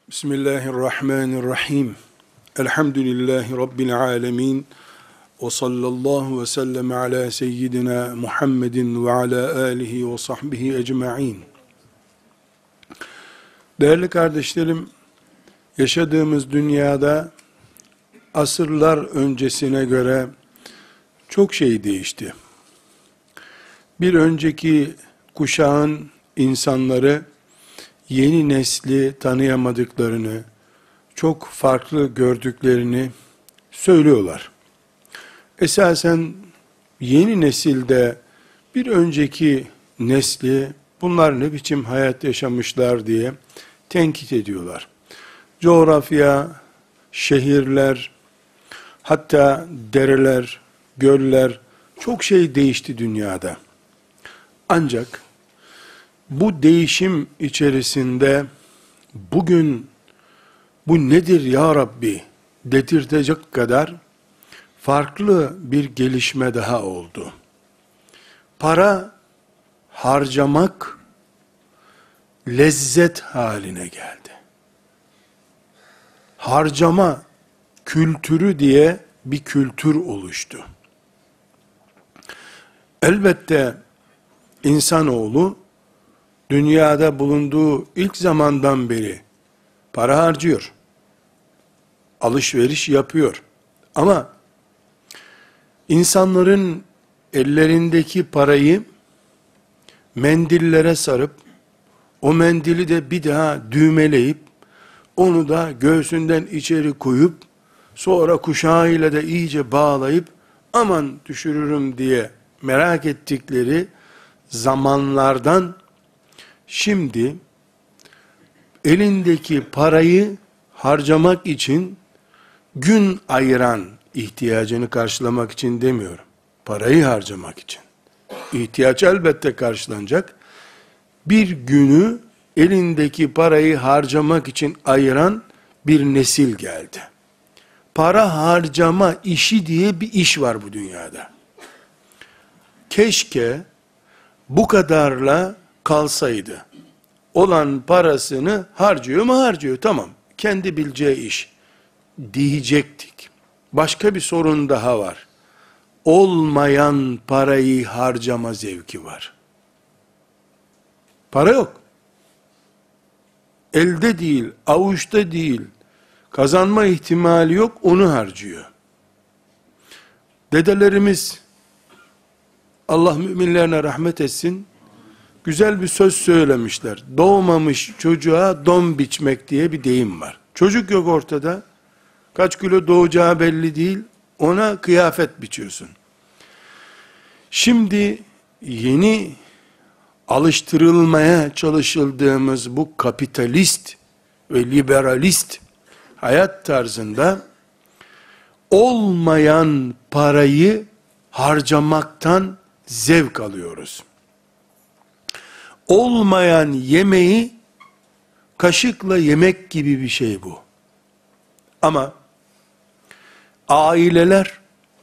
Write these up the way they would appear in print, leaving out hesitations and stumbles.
Bismillahirrahmanirrahim. Elhamdülillahi Rabbil alemin. Ve sallallahu ve sellem ala seyyidina Muhammedin ve ala alihi ve sahbihi ecma'in. Değerli kardeşlerim, yaşadığımız dünyada asırlar öncesine göre çok şey değişti. Bir önceki kuşağın insanları yeni nesli tanıyamadıklarını, çok farklı gördüklerini söylüyorlar. Esasen yeni nesilde bir önceki nesli bunlar ne biçim hayat yaşamışlar diye tenkit ediyorlar. Coğrafya, şehirler, hatta dereler, göller, çok şey değişti dünyada. Ancak bu değişim içerisinde bugün bu nedir ya Rabbi dedirtecek kadar farklı bir gelişme daha oldu. Para harcamak lezzet haline geldi. Harcama kültürü diye bir kültür oluştu. Elbette insanoğlu dünyada bulunduğu ilk zamandan beri para harcıyor. Alışveriş yapıyor. Ama insanların ellerindeki parayı mendillere sarıp, o mendili de bir daha düğmeleyip, onu da göğsünden içeri koyup, sonra kuşağıyla da iyice bağlayıp, aman düşürürüm diye merak ettikleri zamanlardan şimdi elindeki parayı harcamak için gün ayıran, ihtiyacını karşılamak için demiyorum, parayı harcamak için. İhtiyaç elbette karşılanacak. Bir günü elindeki parayı harcamak için ayıran bir nesil geldi. Para harcama işi diye bir iş var bu dünyada. Keşke bu kadarla kalsaydı. Olan parasını harcıyor mu harcıyor, tamam, kendi bileceği iş diyecektik. Başka bir sorun daha var. Olmayan parayı harcama zevki var. Para yok. Elde değil, avuçta değil, kazanma ihtimali yok, onu harcıyor. Dedelerimiz, Allah müminlerine rahmet etsin, güzel bir söz söylemişler. Doğmamış çocuğa don biçmek diye bir deyim var. Çocuk yok ortada, kaç kilo doğacağı belli değil, ona kıyafet biçiyorsun. Şimdi yeni alıştırılmaya çalışıldığımız bu kapitalist ve liberalist hayat tarzında olmayan parayı harcamaktan zevk alıyoruz. Olmayan yemeği kaşıkla yemek gibi bir şey bu. Ama aileler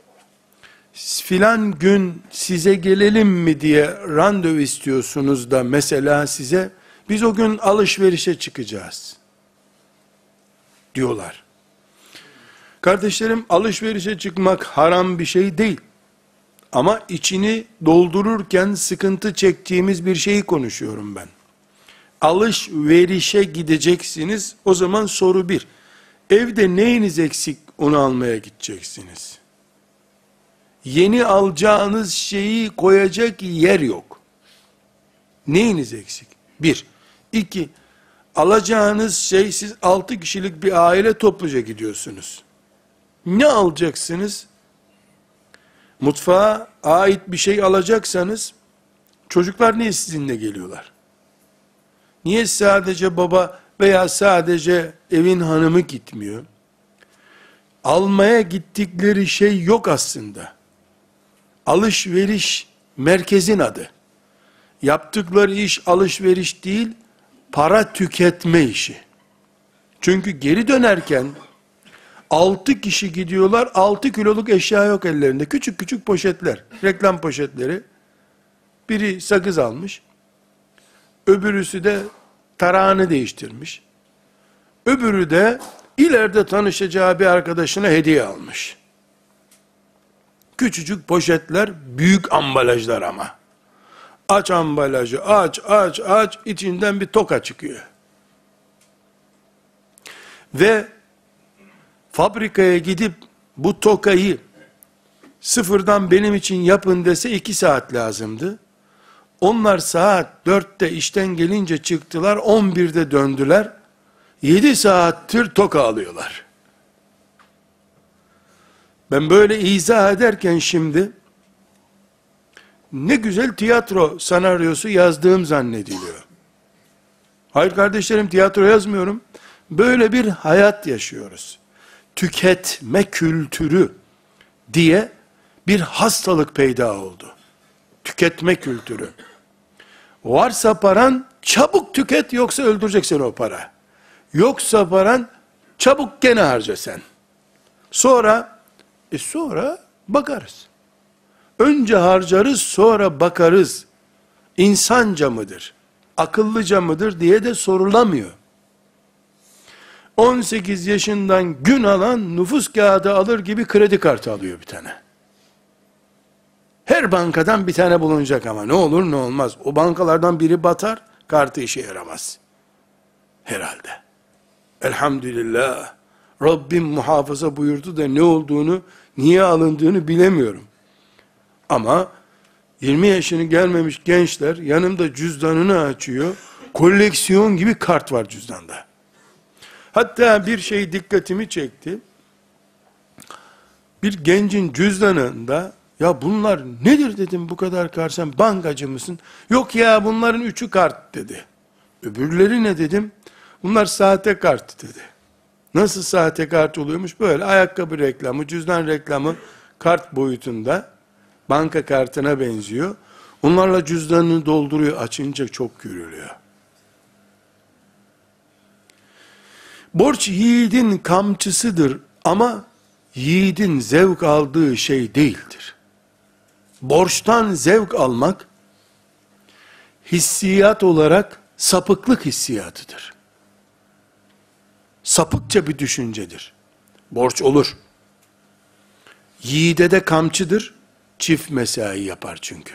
filan gün size gelelim mi diye randevu istiyorsunuz da mesela size biz o gün alışverişe çıkacağız diyorlar. Kardeşlerim, alışverişe çıkmak haram bir şey değil. Ama içini doldururken sıkıntı çektiğimiz bir şeyi konuşuyorum ben. Alışverişe gideceksiniz. O zaman soru bir. Evde neyiniz eksik, onu almaya gideceksiniz. Yeni alacağınız şeyi koyacak yer yok. Neyiniz eksik? Bir. İki. Alacağınız şey, siz 6 kişilik bir aile topluca gidiyorsunuz. Ne alacaksınız? Mutfağa ait bir şey alacaksanız, çocuklar niye sizinle geliyorlar? Niye sadece baba veya sadece evin hanımı gitmiyor? Almaya gittikleri şey yok aslında. Alışveriş merkezin adı. Yaptıkları iş alışveriş değil, para tüketme işi. Çünkü geri dönerken 6 kişi gidiyorlar, 6 kiloluk eşya yok ellerinde. Küçük küçük poşetler, reklam poşetleri. Biri sakız almış, öbürüsü de tarağını değiştirmiş. Öbürü de ileride tanışacağı bir arkadaşına hediye almış. Küçücük poşetler, büyük ambalajlar ama. Aç ambalajı, aç, içinden bir toka çıkıyor. Ve fabrikaya gidip bu tokayı sıfırdan benim için yapın dese 2 saat lazımdı. Onlar saat 4'te işten gelince çıktılar, 11'de döndüler. 7 saattir toka alıyorlar. Ben böyle izah ederken şimdi, ne güzel tiyatro senaryosu yazdığım zannediliyor. Hayır kardeşlerim, tiyatro yazmıyorum. Böyle bir hayat yaşıyoruz. Tüketme kültürü diye bir hastalık peyda oldu. Tüketme kültürü. Varsa paran çabuk tüket, yoksa öldürecek seni o para. Yoksa paran çabuk gene harca sen. Sonra bakarız. Önce harcarız, sonra bakarız. İnsanca mıdır? Akıllıca mıdır diye de sorulamıyor. 18 yaşından gün alan nüfus kağıdı alır gibi kredi kartı alıyor bir tane. Her bankadan bir tane bulunacak ama ne olur ne olmaz. O bankalardan biri batar, kartı işe yaramaz. Herhalde. Elhamdülillah. Rabbim muhafaza buyurdu da ne olduğunu, niye alındığını bilemiyorum. Ama 20 yaşını gelmemiş gençler yanımda cüzdanını açıyor. Koleksiyon gibi kart var cüzdanda. Hatta bir şey dikkatimi çekti. Bir gencin cüzdanında, ya bunlar nedir dedim, bu kadar kart, sen bankacı mısın? Yok ya, bunların 3'ü kart dedi. Öbürleri ne dedim? Bunlar sahte kart dedi. Nasıl sahte kart oluyormuş? Böyle ayakkabı reklamı, cüzdan reklamı kart boyutunda, banka kartına benziyor. Onlarla cüzdanını dolduruyor, açınca çok gürülüyor. Borç yiğidin kamçısıdır ama yiğidin zevk aldığı şey değildir. Borçtan zevk almak, hissiyat olarak sapıklık hissiyatıdır. Sapıkça bir düşüncedir. Borç olur. Yiğide de kamçıdır, çift mesai yapar çünkü.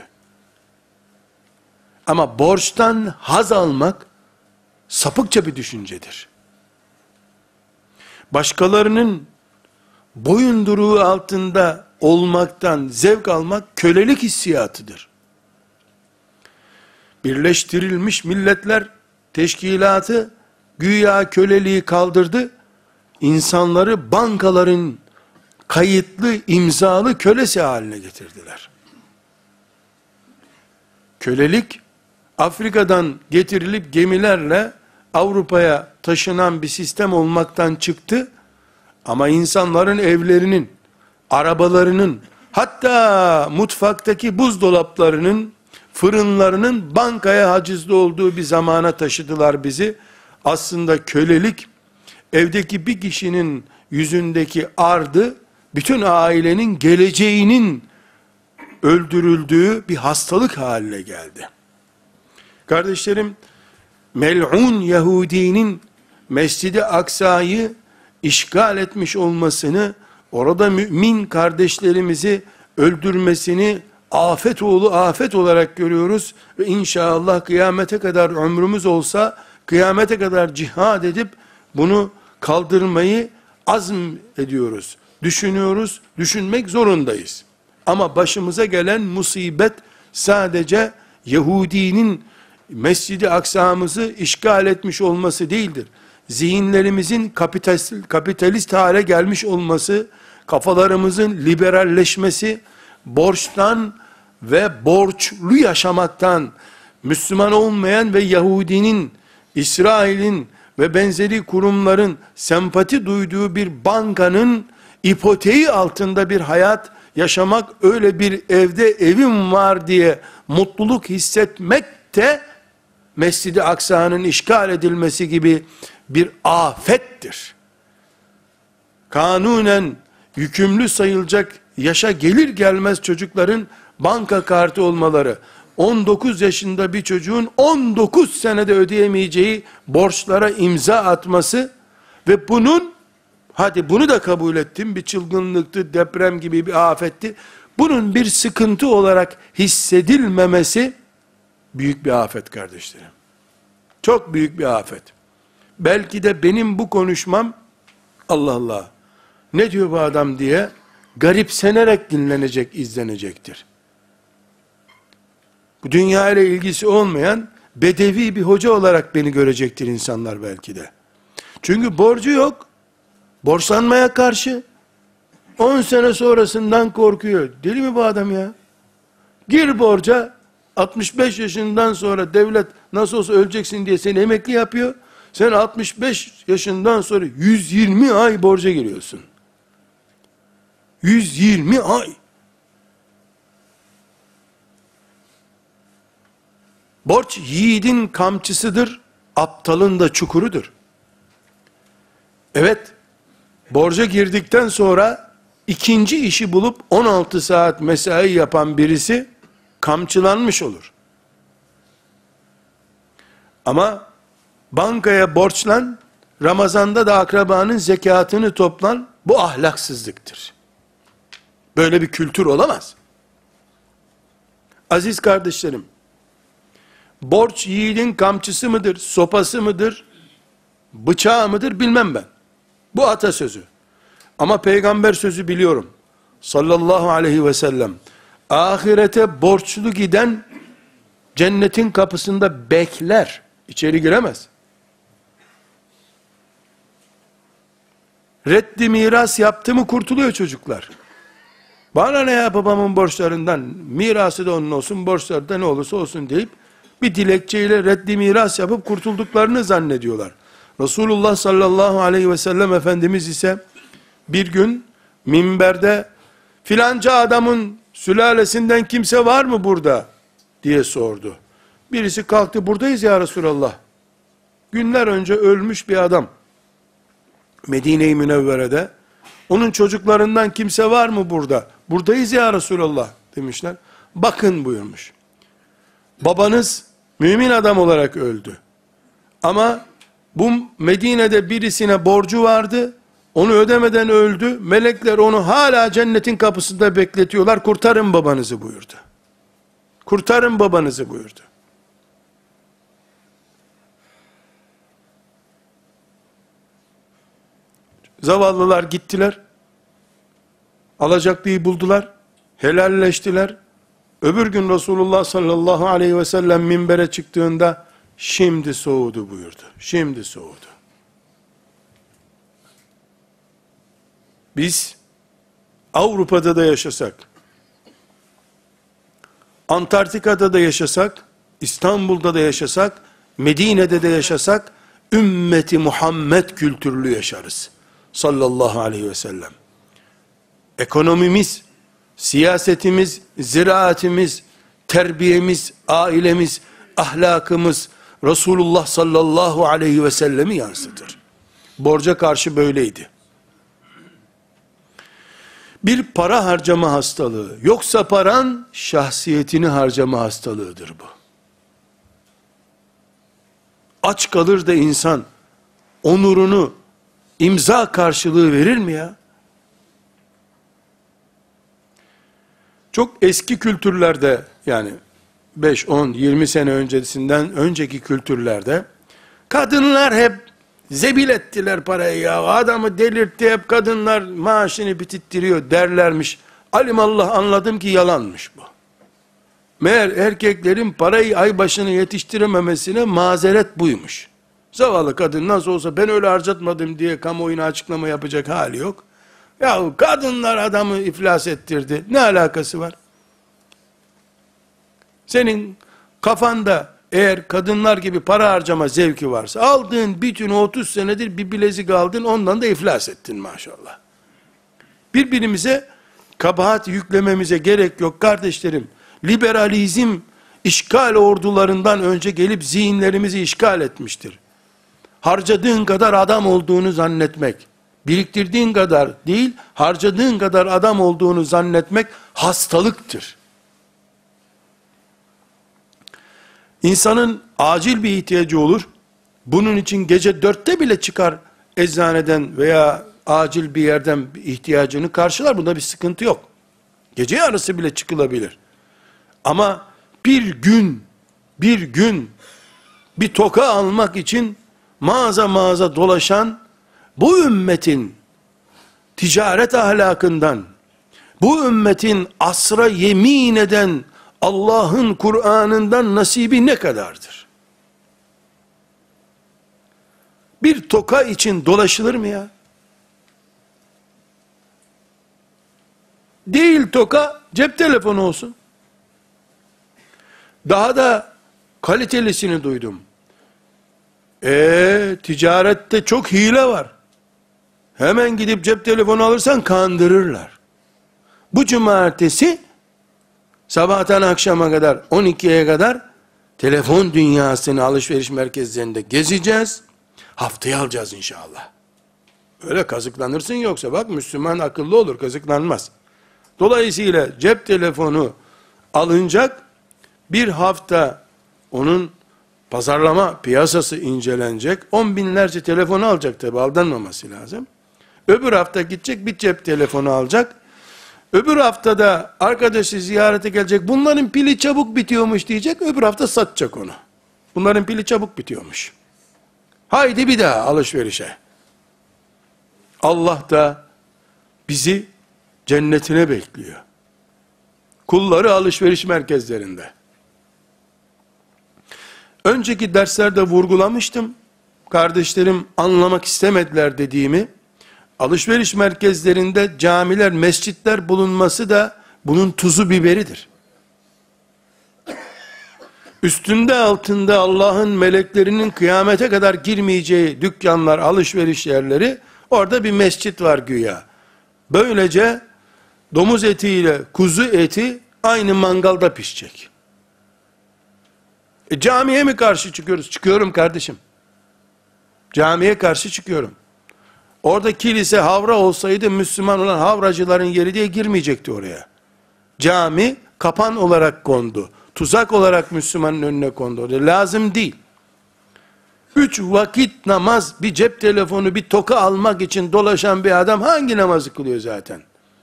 Ama borçtan haz almak, sapıkça bir düşüncedir. Başkalarının boyunduruğu altında olmaktan zevk almak kölelik hissiyatıdır. Birleştirilmiş Milletler Teşkilatı güya köleliği kaldırdı, insanları bankaların kayıtlı, imzalı kölesi haline getirdiler. Kölelik, Afrika'dan getirilip gemilerle Avrupa'ya taşınan bir sistem olmaktan çıktı, ama insanların evlerinin, arabalarının, hatta mutfaktaki buzdolaplarının, fırınlarının bankaya hacizli olduğu bir zamana taşıdılar bizi. Aslında kölelik, evdeki bir kişinin yüzündeki ardı, bütün ailenin geleceğinin öldürüldüğü bir hastalık haline geldi. Kardeşlerim, mel'un Yahudinin Mescid-i Aksa'yı işgal etmiş olmasını, orada mümin kardeşlerimizi öldürmesini afet oğlu afet olarak görüyoruz ve inşallah kıyamete kadar ömrümüz olsa, kıyamete kadar cihad edip bunu kaldırmayı azm ediyoruz. Düşünüyoruz, düşünmek zorundayız. Ama başımıza gelen musibet sadece Yahudinin Mescid-i Aksa'mızı işgal etmiş olması değildir. Zihinlerimizin kapitalist hale gelmiş olması, kafalarımızın liberalleşmesi, borçtan ve borçlu yaşamaktan, Müslüman olmayan ve Yahudinin, İsrail'in ve benzeri kurumların sempati duyduğu bir bankanın ipoteği altında bir hayat yaşamak, öyle bir evde evim var diye mutluluk hissetmek de Mescid-i Aksa'nın işgal edilmesi gibi bir afettir. Kanunen yükümlü sayılacak yaşa gelir gelmez çocukların banka kartı olmaları, 19 yaşında bir çocuğun 19 senede ödeyemeyeceği borçlara imza atması, Ve bunun, hadi bunu da kabul ettim, bir çılgınlıktı, deprem gibi bir afetti. Bunun bir sıkıntı olarak hissedilmemesi büyük bir afet kardeşlerim. Çok büyük bir afet. Belki de benim bu konuşmam, Allah Allah, ne diyor bu adam diye garipsenerek dinlenecek, izlenecektir. Bu dünya ile ilgisi olmayan bedevi bir hoca olarak beni görecektir insanlar belki de. Çünkü borcu yok. Borçlanmaya karşı 10 sene sonrasından korkuyor. Deli mi bu adam ya? Gir borca, 65 yaşından sonra devlet nasıl olsa öleceksin diye seni emekli yapıyor. Sen 65 yaşından sonra 120 ay borca giriyorsun. 120 ay. Borç yiğidin kamçısıdır, aptalın da çukurudur. Evet, borca girdikten sonra ikinci işi bulup 16 saat mesai yapan birisi kamçılanmış olur. Ama bankaya borçlan, Ramazan'da da akrabanın zekatını toplan, bu ahlaksızlıktır. Böyle bir kültür olamaz. Aziz kardeşlerim, borç yiğidin kamçısı mıdır, sopası mıdır, bıçağı mıdır bilmem ben. Bu atasözü. Ama peygamber sözü biliyorum. Sallallahu aleyhi ve sellem. Ahirete borçlu giden cennetin kapısında bekler. İçeri giremez. Reddi miras yaptı mı kurtuluyor çocuklar. Bana ne ya babamın borçlarından, mirası da onun olsun, borçları da ne olursa olsun deyip bir dilekçeyle reddi miras yapıp kurtulduklarını zannediyorlar. Resulullah sallallahu aleyhi ve sellem Efendimiz ise bir gün minberde filanca adamın sülalesinden kimse var mı burada diye sordu. Birisi kalktı, buradayız ya Resulallah. Günler önce ölmüş bir adam. Medine-i Münevvere'de. Onun çocuklarından kimse var mı burada? Buradayız ya Resulallah demişler. Bakın buyurmuş. Babanız mümin adam olarak öldü. Ama bu Medine'de birisine borcu vardı. Onu ödemeden öldü. Melekler onu hala cennetin kapısında bekletiyorlar. Kurtarın babanızı buyurdu. Kurtarın babanızı buyurdu. Zavallılar gittiler. Alacaklıyı buldular. Helalleştiler. Öbür gün Resulullah sallallahu aleyhi ve sellem minbere çıktığında şimdi soğudu buyurdu. Şimdi soğudu. Biz Avrupa'da da yaşasak, Antarktika'da da yaşasak, İstanbul'da da yaşasak, Medine'de de yaşasak, ümmeti Muhammed kültürlü yaşarız. Sallallahu aleyhi ve sellem. Ekonomimiz, siyasetimiz, ziraatimiz, terbiyemiz, ailemiz, ahlakımız, Resulullah sallallahu aleyhi ve sellemi yansıtır. Borca karşı böyleydi. Bir para harcama hastalığı, yoksa paran şahsiyetini harcama hastalığıdır bu. Aç kalır da insan onurunu imza karşılığı verir mi ya? Çok eski kültürlerde, yani 5, 10, 20 sene öncesinden önceki kültürlerde kadınlar hep zebil ettiler parayı ya. Adamı delirtti, hep kadınlar maaşını bitittiriyor derlermiş. Alimallah anladım ki yalanmış bu. Meğer erkeklerin parayı ay başını yetiştirememesine mazeret buymuş. Zavallı kadın nasıl olsa ben öyle harcatmadım diye kamuoyuna açıklama yapacak hali yok. Ya kadınlar adamı iflas ettirdi. Ne alakası var? Senin kafanda eğer kadınlar gibi para harcama zevki varsa, aldığın bütün 30 senedir bir bilezik aldın, ondan da iflas ettin maşallah. Birbirimize kabahat yüklememize gerek yok kardeşlerim. Liberalizm işgal ordularından önce gelip zihinlerimizi işgal etmiştir. Harcadığın kadar adam olduğunu zannetmek, biriktirdiğin kadar değil, harcadığın kadar adam olduğunu zannetmek hastalıktır. İnsanın acil bir ihtiyacı olur. Bunun için gece 4'te bile çıkar, eczaneden veya acil bir yerden ihtiyacını karşılar. Bunda bir sıkıntı yok. Gece yarısı bile çıkılabilir. Ama bir gün bir toka almak için mağaza mağaza dolaşan bu ümmetin ticaret ahlakından, bu ümmetin asra yemin eden Allah'ın Kur'an'ından nasibi ne kadardır? Bir toka için dolaşılır mı ya? Değil toka, cep telefonu olsun. Daha da kalitelisini duydum. Ticarette çok hile var. Hemen gidip cep telefonu alırsan kandırırlar. Bu cumartesi sabahtan akşama kadar 12'ye kadar telefon dünyasını alışveriş merkezlerinde gezeceğiz. Haftaya alacağız inşallah. Öyle kazıklanırsın, yoksa bak Müslüman akıllı olur, kazıklanmaz. Dolayısıyla cep telefonu alınacak, bir hafta onun pazarlama piyasası incelenecek, 10 binlerce telefonu alacak, tabi aldanmaması lazım. Öbür hafta gidecek bir cep telefonu alacak. Öbür haftada arkadaşı ziyarete gelecek, bunların pili çabuk bitiyormuş diyecek, öbür hafta satacak onu. Bunların pili çabuk bitiyormuş. Haydi bir daha alışverişe. Allah da bizi cennetine bekliyor. Kulları alışveriş merkezlerinde. Önceki derslerde vurgulamıştım. Kardeşlerim anlamak istemediler dediğimi. Alışveriş merkezlerinde camiler, mescitler bulunması da bunun tuzu biberidir. Üstünde altında Allah'ın meleklerinin kıyamete kadar girmeyeceği dükkanlar, alışveriş yerleri, orada bir mescit var güya. Böylece domuz etiyle kuzu eti aynı mangalda pişecek. Camiye mi karşı çıkıyoruz? Çıkıyorum kardeşim. Camiye karşı çıkıyorum. Orada kilise, havra olsaydı Müslüman olan havracıların yeri diye girmeyecekti oraya. Cami kapan olarak kondu. Tuzak olarak Müslümanın önüne kondu. Orada lazım değil. 3 vakit namaz, bir cep telefonu, bir toka almak için dolaşan bir adam hangi namazı kılıyor zaten?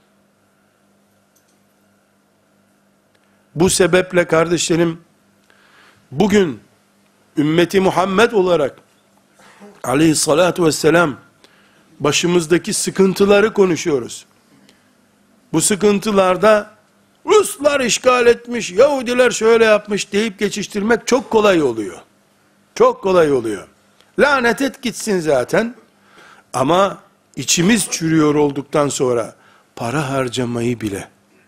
Bu sebeple kardeşlerim, bugün ümmeti Muhammed olarak aleyhissalatu vesselam başımızdaki sıkıntıları konuşuyoruz. Bu sıkıntılarda Ruslar işgal etmiş, Yahudiler şöyle yapmış deyip geçiştirmek çok kolay oluyor. Çok kolay oluyor. Lanet et gitsin zaten. Ama içimiz çürüyor olduktan sonra para harcamayı bile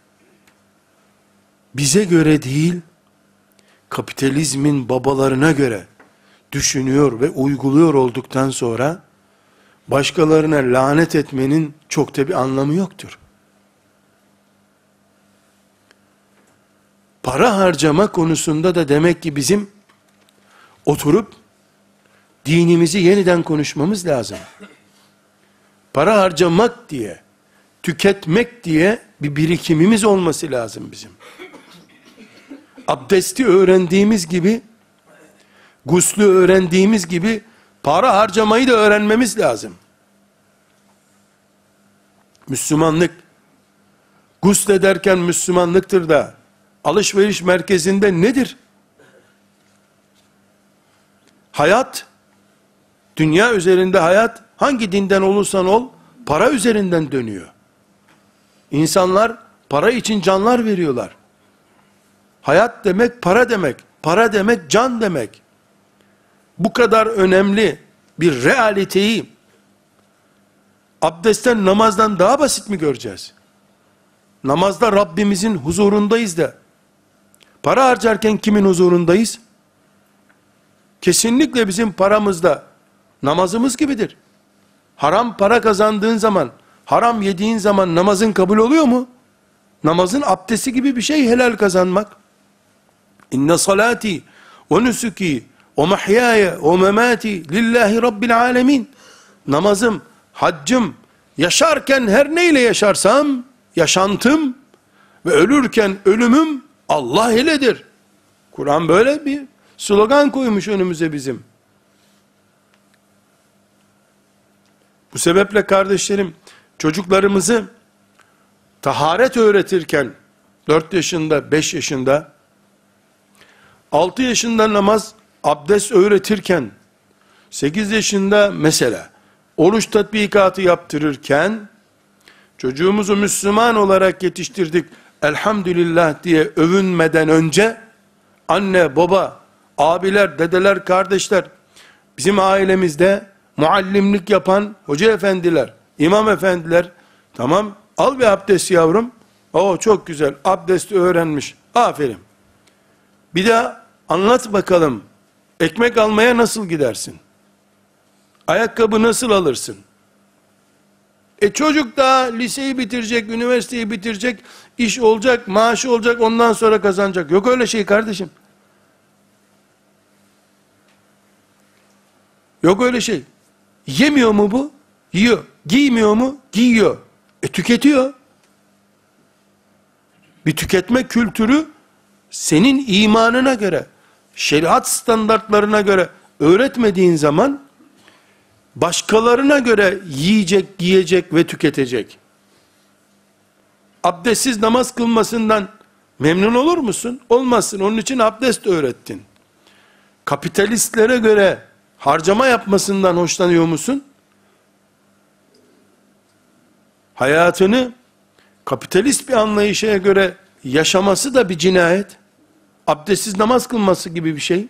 bize göre değil, kapitalizmin babalarına göre düşünüyor ve uyguluyor olduktan sonra başkalarına lanet etmenin çok da bir anlamı yoktur. Para harcama konusunda da demek ki bizim oturup dinimizi yeniden konuşmamız lazım. Para harcamak diye, tüketmek diye bir birikimimiz olması lazım bizim. Abdesti öğrendiğimiz gibi, guslü öğrendiğimiz gibi para harcamayı da öğrenmemiz lazım. Müslümanlık, guslederken Müslümanlıktır da alışveriş merkezinde nedir? Hayat, dünya üzerinde hayat, hangi dinden olursan ol, para üzerinden dönüyor. İnsanlar para için canlar veriyorlar. Hayat demek para demek. Para demek can demek. Bu kadar önemli bir realiteyi abdestten, namazdan daha basit mi göreceğiz? Namazda Rabbimizin huzurundayız da para harcarken kimin huzurundayız? Kesinlikle bizim paramızda namazımız gibidir. Haram para kazandığın zaman, haram yediğin zaman namazın kabul oluyor mu? Namazın abdesti gibi bir şey helal kazanmak. İnne salati ve nusuki ve mahyaya ve memati lillahi rabbil alemin. Namazım, haccım, yaşarken her neyle yaşarsam, yaşantım ve ölürken ölümüm Allah iledir. Kur'an böyle bir slogan koymuş önümüze bizim. Bu sebeple kardeşlerim, çocuklarımızı taharet öğretirken 4 yaşında, 5 yaşında, 6 yaşında namaz, abdest öğretirken, 8 yaşında mesela oruç tatbikatı yaptırırken, çocuğumuzu Müslüman olarak yetiştirdik, elhamdülillah diye övünmeden önce, anne, baba, abiler, dedeler, kardeşler, bizim ailemizde muallimlik yapan hoca efendiler, imam efendiler, tamam al bir abdest yavrum, o çok güzel abdesti öğrenmiş, aferin. Bir de anlat bakalım, ekmek almaya nasıl gidersin? Ayakkabı nasıl alırsın? Çocuk da liseyi bitirecek, üniversiteyi bitirecek, iş olacak, maaşı olacak, ondan sonra kazanacak. Yok öyle şey kardeşim. Yok öyle şey. Yemiyor mu bu? Yiyor. Giymiyor mu? Giyiyor. Tüketiyor. Bir tüketme kültürü senin imanına göre, şeriat standartlarına göre öğretmediğin zaman başkalarına göre yiyecek, giyecek ve tüketecek. Abdestsiz namaz kılmasından memnun olur musun? Olmazsın. Onun için abdest öğrettin. Kapitalistlere göre harcama yapmasından hoşlanıyor musun? Hayatını kapitalist bir anlayışa göre yaşaması da bir cinayet. Abdestsiz namaz kılması gibi bir şey.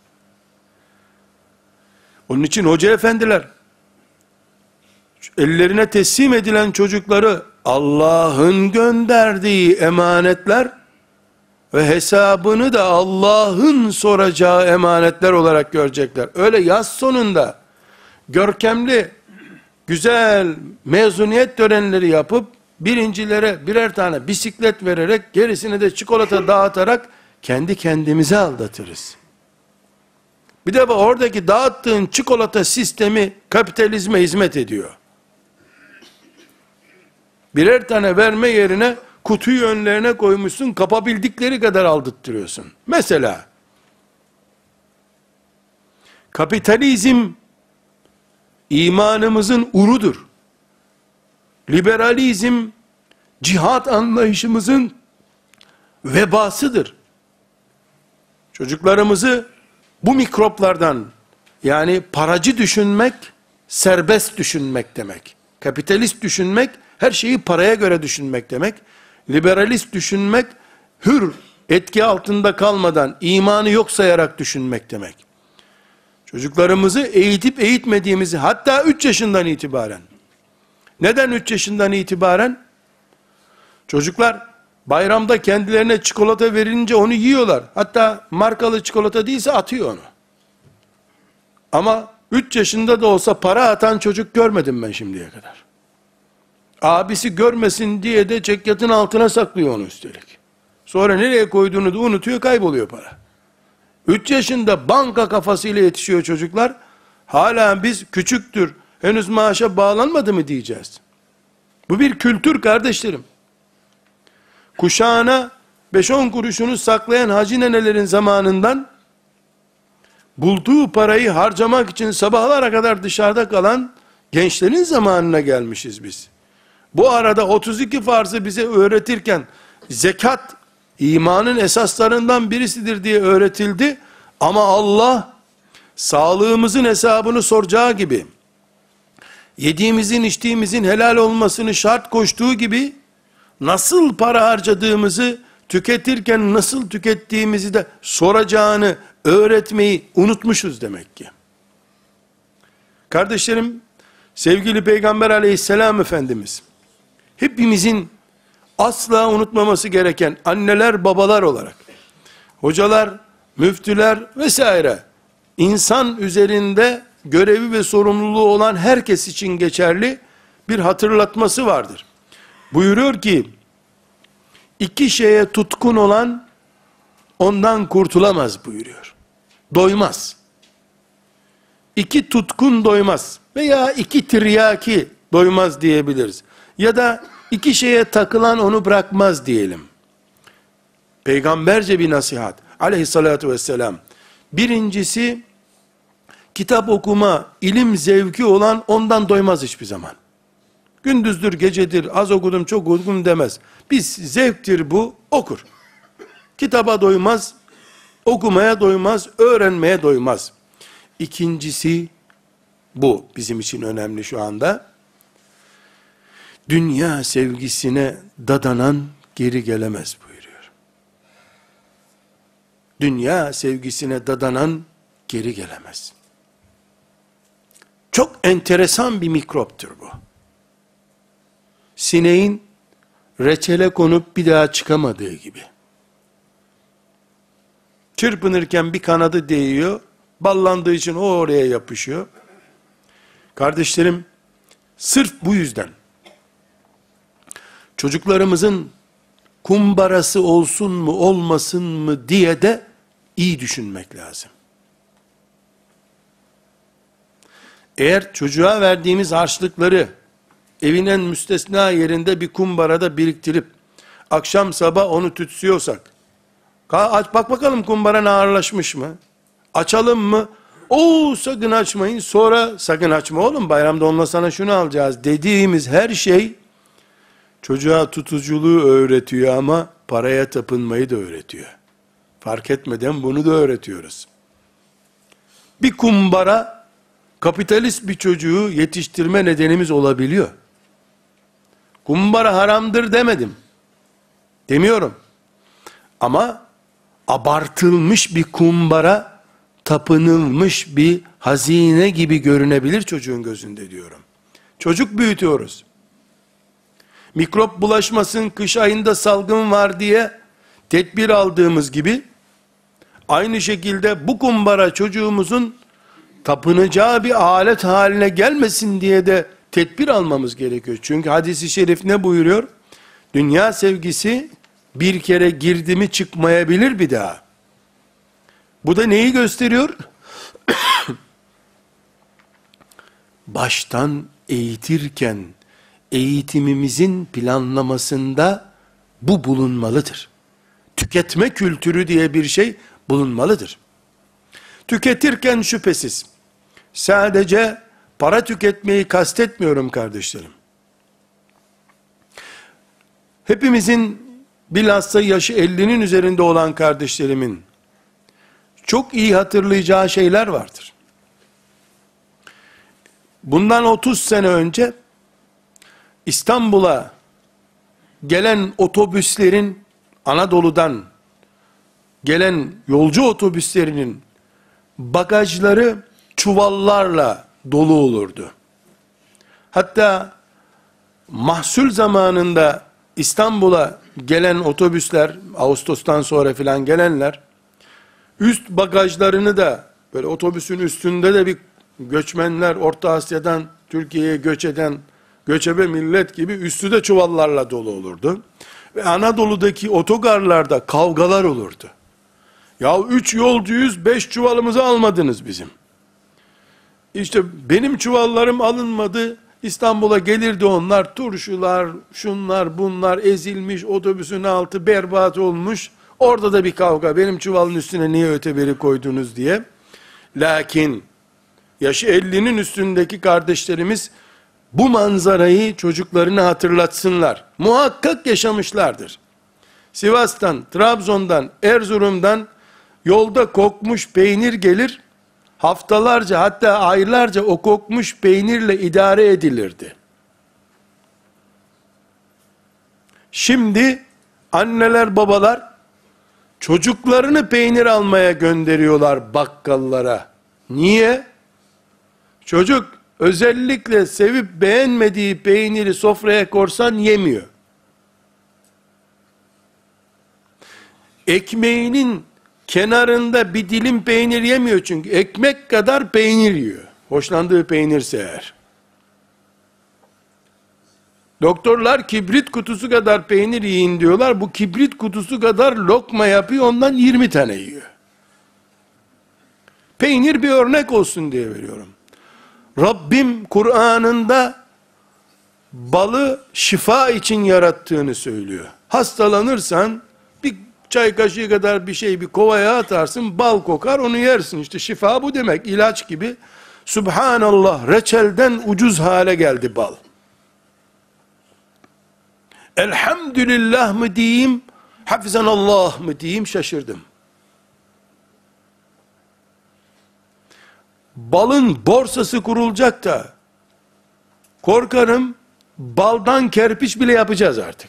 Onun için hoca efendiler, ellerine teslim edilen çocukları Allah'ın gönderdiği emanetler ve hesabını da Allah'ın soracağı emanetler olarak görecekler. Öyle yaz sonunda görkemli, güzel mezuniyet törenleri yapıp birincilere birer tane bisiklet vererek, gerisini de çikolata dağıtarak kendi kendimize aldatırız. Bir de oradaki dağıttığın çikolata sistemi kapitalizme hizmet ediyor. Birer tane verme yerine kutuyu önlerine koymuşsun, kapabildikleri kadar aldırtıyorsun. Mesela kapitalizm imanımızın urudur. Liberalizm cihat anlayışımızın vebasıdır. Çocuklarımızı bu mikroplardan, yani paracı düşünmek, serbest düşünmek demek. Kapitalist düşünmek, her şeyi paraya göre düşünmek demek. Liberalist düşünmek, hür, etki altında kalmadan, imanı yok sayarak düşünmek demek. Çocuklarımızı eğitip eğitmediğimizi, hatta 3 yaşından itibaren. Neden 3 yaşından itibaren? Çocuklar bayramda kendilerine çikolata verince onu yiyorlar. Hatta markalı çikolata değilse atıyor onu. Ama 3 yaşında da olsa para atan çocuk görmedim ben şimdiye kadar. Abisi görmesin diye de ceketin altına saklıyor onu üstelik. Sonra nereye koyduğunu da unutuyor, kayboluyor para. 3 yaşında banka kafasıyla yetişiyor çocuklar. Hala biz küçüktür, henüz maaşa bağlanmadı mı diyeceğiz. Bu bir kültür kardeşlerim. Kuşağına 5-10 kuruşunu saklayan hacı nenelerin zamanından, bulduğu parayı harcamak için sabahlara kadar dışarıda kalan gençlerin zamanına gelmişiz biz. Bu arada 32 farzı bize öğretirken, zekat imanın esaslarından birisidir diye öğretildi. Ama Allah, sağlığımızın hesabını soracağı gibi, yediğimizin içtiğimizin helal olmasını şart koştuğu gibi, nasıl para harcadığımızı, tüketirken nasıl tükettiğimizi de soracağını öğretmeyi unutmuşuz demek ki. Kardeşlerim, sevgili Peygamber aleyhisselam Efendimiz, hepimizin asla unutmaması gereken anneler, babalar olarak, hocalar, müftüler vesaire, insan üzerinde görevi ve sorumluluğu olan herkes için geçerli bir hatırlatması vardır. Buyuruyor ki, 2 şeye tutkun olan ondan kurtulamaz buyuruyor. Doymaz. 2 tutkun doymaz veya 2 tiryaki doymaz diyebiliriz. Ya da 2 şeye takılan onu bırakmaz diyelim. Peygamberce bir nasihat aleyhissalatü vesselam. Birincisi, kitap okuma, ilim zevki olan ondan doymaz hiçbir zaman. Gündüzdür, gecedir, az okudum, çok okudum demez. Biz zevktir bu, okur. Kitaba doymaz, okumaya doymaz, öğrenmeye doymaz. İkincisi, bu bizim için önemli şu anda. Dünya sevgisine dadanan geri gelemez buyuruyor. Dünya sevgisine dadanan geri gelemez. Çok enteresan bir mikroptur bu. Sineğin reçele konup bir daha çıkamadığı gibi. Çırpınırken bir kanadı değiyor, ballandığı için o oraya yapışıyor. Kardeşlerim, sırf bu yüzden çocuklarımızın kumbarası olsun mu olmasın mı diye de iyi düşünmek lazım. Eğer çocuğa verdiğimiz harçlıkları evin en müstesna yerinde bir kumbarada biriktirip akşam sabah onu tütsüyorsak, aç bak bakalım kumbaran ağırlaşmış mı? Açalım mı? Oo, sakın açmayın, sonra sakın açma oğlum, bayramda onunla sana şunu alacağız dediğimiz her şey çocuğa tutuculuğu öğretiyor ama paraya tapınmayı da öğretiyor. Fark etmeden bunu da öğretiyoruz. Bir kumbara kapitalist bir çocuğu yetiştirme nedenimiz olabiliyor. Kumbara haramdır demedim. Demiyorum. Ama abartılmış bir kumbara tapınılmış bir hazine gibi görünebilir çocuğun gözünde diyorum. Çocuk büyütüyoruz. Mikrop bulaşmasın, kış ayında salgın var diye tedbir aldığımız gibi, aynı şekilde bu kumbara çocuğumuzun tapınacağı bir alet haline gelmesin diye de tedbir almamız gerekiyor. Çünkü hadis-i şerif ne buyuruyor? Dünya sevgisi bir kere girdi mi çıkmayabilir bir daha. Bu da neyi gösteriyor? Baştan eğitirken eğitimimizin planlamasında bu bulunmalıdır. Tüketme kültürü diye bir şey bulunmalıdır. Tüketirken şüphesiz sadece para tüketmeyi kastetmiyorum kardeşlerim. Hepimizin, bilhassa yaşı 50'nin üzerinde olan kardeşlerimin çok iyi hatırlayacağı şeyler vardır. Bundan 30 sene önce İstanbul'a gelen otobüslerin, Anadolu'dan gelen yolcu otobüslerinin bagajları çuvallarla dolu olurdu. Hatta mahsul zamanında İstanbul'a gelen otobüsler, Ağustos'tan sonra filan gelenler, üst bagajlarını da böyle otobüsün üstünde de bir göçmenler, Orta Asya'dan Türkiye'ye göç eden göçebe millet gibi üstü de çuvallarla dolu olurdu. Ve Anadolu'daki otogarlarda kavgalar olurdu. Ya 3 yolcuyuz, 5 çuvalımızı almadınız bizim. İşte benim çuvallarım alınmadı, İstanbul'a gelirdi onlar, turşular, şunlar, bunlar ezilmiş, otobüsün altı berbat olmuş. Orada da bir kavga, benim çuvalın üstüne niye öteberi koydunuz diye. Lakin yaşı 50'nin üstündeki kardeşlerimiz bu manzarayı çocuklarına hatırlatsınlar. Muhakkak yaşamışlardır. Sivas'tan, Trabzon'dan, Erzurum'dan yolda kokmuş peynir gelir, haftalarca hatta aylarca o kokmuş peynirle idare edilirdi. Şimdi anneler babalar çocuklarını peynir almaya gönderiyorlar bakkallara. Niye? Çocuk özellikle sevip beğenmediği peyniri sofraya korsan yemiyor. Ekmeğinin kenarında bir dilim peynir yemiyor çünkü ekmek kadar peynir yiyor. Hoşlandığı peynirse eğer. Doktorlar kibrit kutusu kadar peynir yiyin diyorlar. Bu kibrit kutusu kadar lokma yapıyor, ondan 20 tane yiyor. Peynir bir örnek olsun diye veriyorum. Rabbim Kur'an'ında balı şifa için yarattığını söylüyor. Hastalanırsan bir çay kaşığı kadar bir şey bir kovaya atarsın, bal kokar, onu yersin. İşte şifa bu demek, ilaç gibi. Subhanallah, reçelden ucuz hale geldi bal. Elhamdülillah mı diyeyim, hafizanallah mı diyeyim, şaşırdım. Balın borsası kurulacak da, korkarım baldan kerpiç bile yapacağız artık.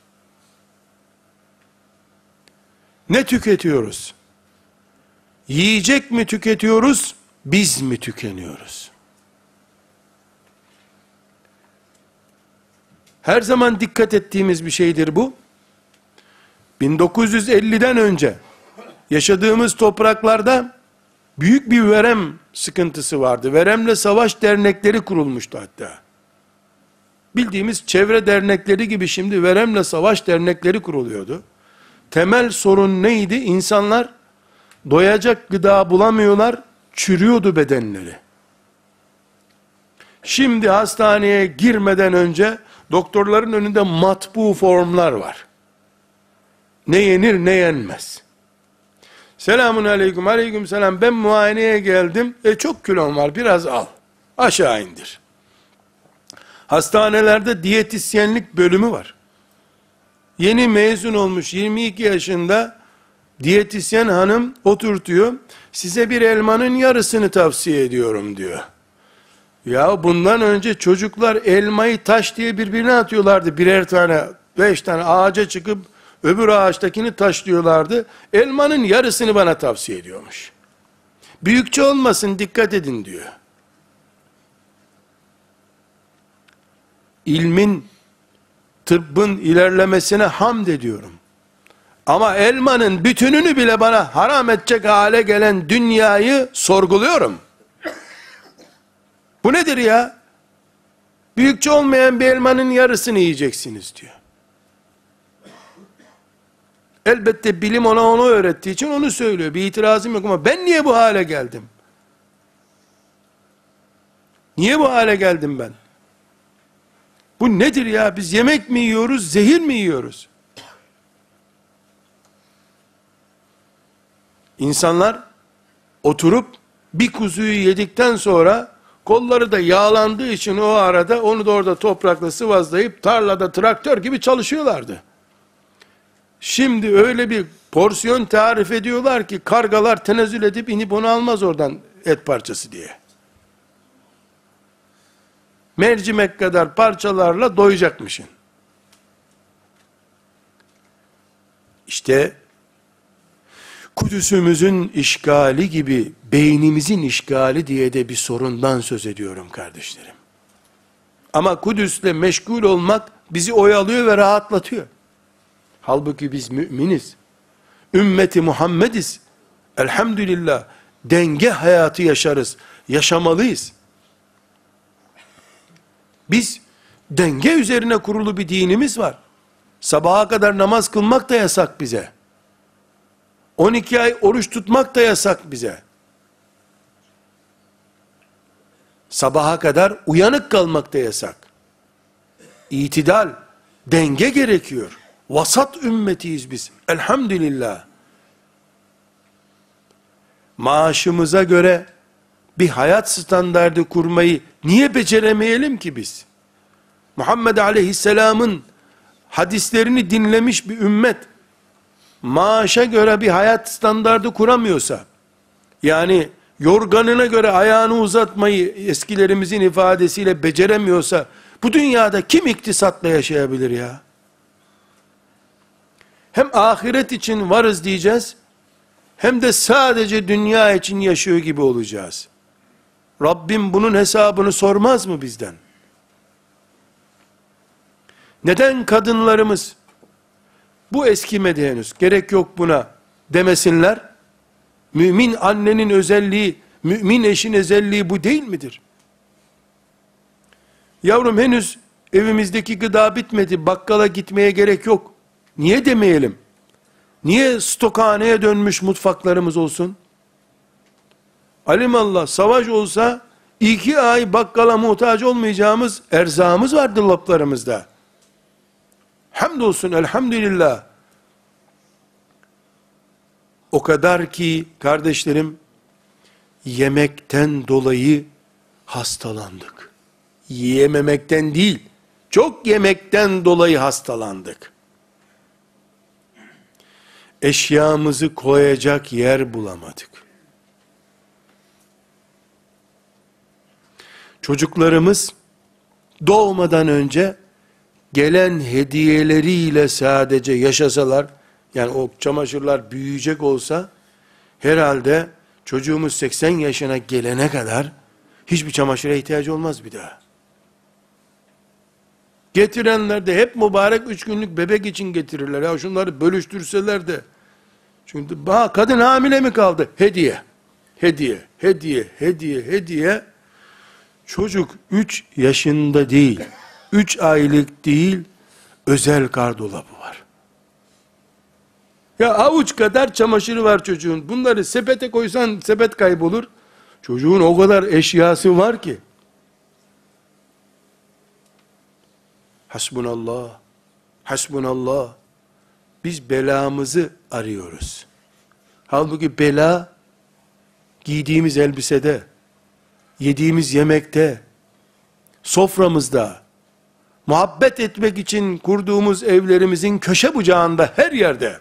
Ne tüketiyoruz? Yiyecek mi tüketiyoruz, biz mi tükeniyoruz? Her zaman dikkat ettiğimiz bir şeydir bu. 1950'den önce yaşadığımız topraklarda büyük bir verem sıkıntısı vardı. Veremle savaş dernekleri kurulmuştu hatta. Bildiğimiz çevre dernekleri gibi şimdi veremle savaş dernekleri kuruluyordu. Temel sorun neydi? İnsanlar doyacak gıda bulamıyorlar, çürüyordu bedenleri. Şimdi hastaneye girmeden önce doktorların önünde matbu formlar var. Ne yenir ne yenmez. Selamun aleyküm, aleyküm selam, ben muayeneye geldim. Çok kilon var, biraz al. Aşağı indir. Hastanelerde diyetisyenlik bölümü var. Yeni mezun olmuş 22 yaşında diyetisyen hanım oturtuyor. Size bir elmanın yarısını tavsiye ediyorum diyor. Ya bundan önce çocuklar elmayı taş diye birbirine atıyorlardı. Birer tane, 5 tane ağaca çıkıp öbür ağaçtakini taşlıyorlardı. Elmanın yarısını bana tavsiye ediyormuş. Büyükçe olmasın, dikkat edin diyor. İlmin, tıbbın ilerlemesine hamd ediyorum. Ama elmanın bütününü bile bana haram edecek hale gelen dünyayı sorguluyorum. Bu nedir ya? Büyükçe olmayan bir elmanın yarısını yiyeceksiniz diyor. Elbette bilim ona onu öğrettiği için onu söylüyor. Bir itirazım yok ama ben niye bu hale geldim? Niye bu hale geldim ben? Bu nedir ya? Biz yemek mi yiyoruz, zehir mi yiyoruz? İnsanlar oturup bir kuzuyu yedikten sonra kolları da yağlandığı için o arada onu da orada toprakla sıvazlayıp tarlada traktör gibi çalışıyorlardı. Şimdi öyle bir porsiyon tarif ediyorlar ki kargalar tenezzül edip inip onu almaz oradan et parçası diye. Mercimek kadar parçalarla doyacakmışsın. İşte Kudüs'ümüzün işgali gibi beynimizin işgali diye de bir sorundan söz ediyorum kardeşlerim. Ama Kudüs'le meşgul olmak bizi oyalıyor ve rahatlatıyor. Halbuki biz müminiz. Ümmeti Muhammediz. Elhamdülillah denge hayatı yaşarız. Yaşamalıyız. Biz denge üzerine kurulu bir dinimiz var. Sabaha kadar namaz kılmak da yasak bize. 12 ay oruç tutmak da yasak bize. Sabaha kadar uyanık kalmak da yasak. İtidal, denge gerekiyor. Vasat ümmetiyiz biz. Elhamdülillah. Maaşımıza göre bir hayat standardı kurmayı niye beceremeyelim ki biz? Muhammed Aleyhisselam'ın hadislerini dinlemiş bir ümmet, maaşa göre bir hayat standardı kuramıyorsa, yani yorganına göre ayağını uzatmayı eskilerimizin ifadesiyle beceremiyorsa, bu dünyada kim iktisatla yaşayabilir ya? Hem ahiret için varız diyeceğiz, hem de sadece dünya için yaşıyor gibi olacağız. Rabbim bunun hesabını sormaz mı bizden? Neden kadınlarımız, bu eskimedi henüz, gerek yok buna demesinler? Mümin annenin özelliği, mümin eşin özelliği bu değil midir? Yavrum henüz evimizdeki gıda bitmedi, bakkala gitmeye gerek yok. Niye demeyelim? Niye stokhaneye dönmüş mutfaklarımız olsun? Alimallah, savaş olsa 2 ay bakkala muhtaç olmayacağımız erzağımız var dolaplarımızda. Hamdolsun, elhamdülillah. O kadar ki kardeşlerim, yemekten dolayı hastalandık. Yiyememekten değil, çok yemekten dolayı hastalandık. Eşyamızı koyacak yer bulamadık. Çocuklarımız doğmadan önce gelen hediyeleriyle sadece yaşasalar, yani o çamaşırlar büyüyecek olsa, herhalde çocuğumuz 80 yaşına gelene kadar hiçbir çamaşıra ihtiyacı olmaz bir daha. Getirenler de hep mübarek 3 günlük bebek için getirirler. Ya şunları bölüştürseler de. Çünkü kadın hamile mi kaldı? Hediye. Hediye, hediye, hediye, hediye. Çocuk 3 yaşında değil, 3 aylık değil, özel gardırobı var. Ya avuç kadar çamaşırı var çocuğun. Bunları sepete koysan sepet kaybolur. Çocuğun o kadar eşyası var ki. Hasbunallah, hasbunallah. Biz belamızı arıyoruz. Halbuki bela, giydiğimiz elbisede, yediğimiz yemekte, soframızda, muhabbet etmek için kurduğumuz evlerimizin köşe bucağında, her yerde.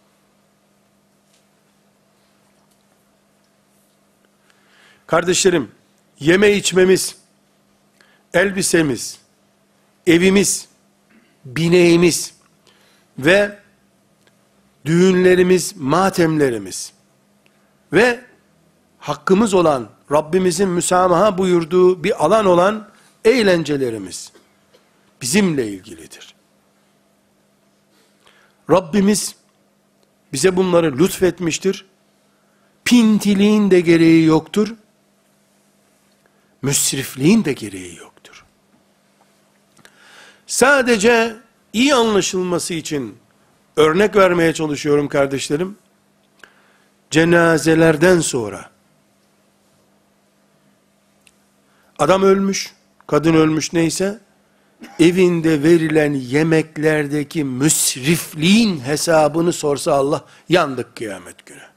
Kardeşlerim, yeme içmemiz, elbisemiz, evimiz, bineğimiz ve düğünlerimiz, matemlerimiz ve hakkımız olan, Rabbimizin müsamaha buyurduğu bir alan olan eğlencelerimiz bizimle ilgilidir. Rabbimiz bize bunları lütfetmiştir. Pintiliğin de gereği yoktur. Müsrifliğin de gereği yoktur. Sadece iyi anlaşılması için örnek vermeye çalışıyorum kardeşlerim. Cenazelerden sonra adam ölmüş, kadın ölmüş, neyse, evinde verilen yemeklerdeki müsrifliğin hesabını sorsa Allah, yandık kıyamet günü.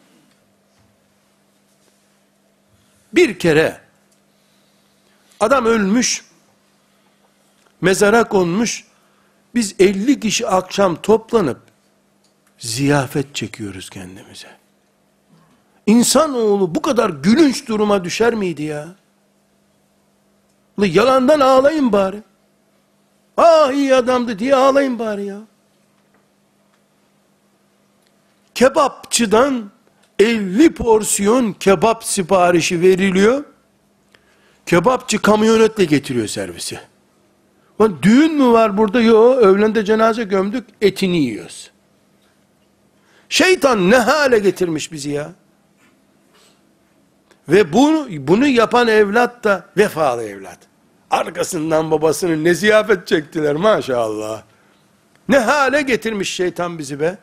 Bir kere adam ölmüş, mezara konmuş, biz 50 kişi akşam toplanıp ziyafet çekiyoruz kendimize. İnsanoğlu bu kadar gülünç duruma düşer miydi ya? Yalandan ağlayın bari. Ah iyi adamdı diye ağlayın bari ya. Kebapçıdan 50 porsiyon kebap siparişi veriliyor. Kebapçı kamyonetle getiriyor servisi. Düğün mü var burada? Yok, öğlende cenaze gömdük, etini yiyoruz. Şeytan ne hale getirmiş bizi ya? Ve bunu yapan evlat da vefalı evlat. Arkasından babasının ne ziyafet çektiler maşallah. Ne hale getirmiş şeytan bizi be?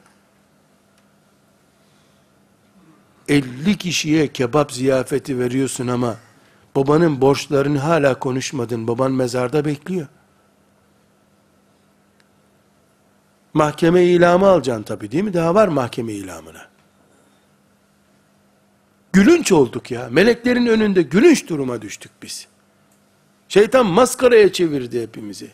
50 kişiye kebap ziyafeti veriyorsun ama babanın borçlarını hala konuşmadın. Baban mezarda bekliyor. Mahkeme ilamı alacaksın tabii, değil mi? Daha var mahkeme ilamına. Gülünç olduk ya. Meleklerin önünde gülünç duruma düştük biz. Şeytan maskaraya çevirdi hepimizi.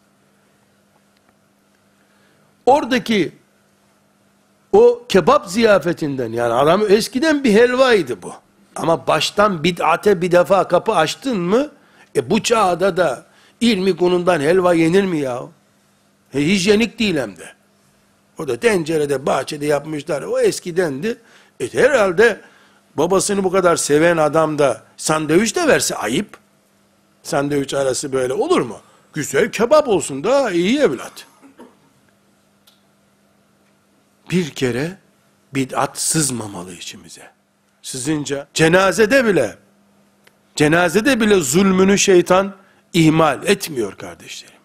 Oradaki o kebap ziyafetinden, yani adam eskiden bir helvaydı bu. Ama baştan bid'ate bir defa kapı açtın mı, bu çağda da ilmi konundan helva yenir mi ya? Hijyenik değil hem de. O da tencerede, bahçede yapmışlar. O eskidendi. Herhalde babasını bu kadar seven adam da sandviç de verse ayıp. Sandviç arası böyle olur mu? Güzel kebap olsun, daha iyi evlat. Bir kere bid'at sızmamalı içimize. Sızınca cenazede bile zulmünü şeytan ihmal etmiyor kardeşlerim.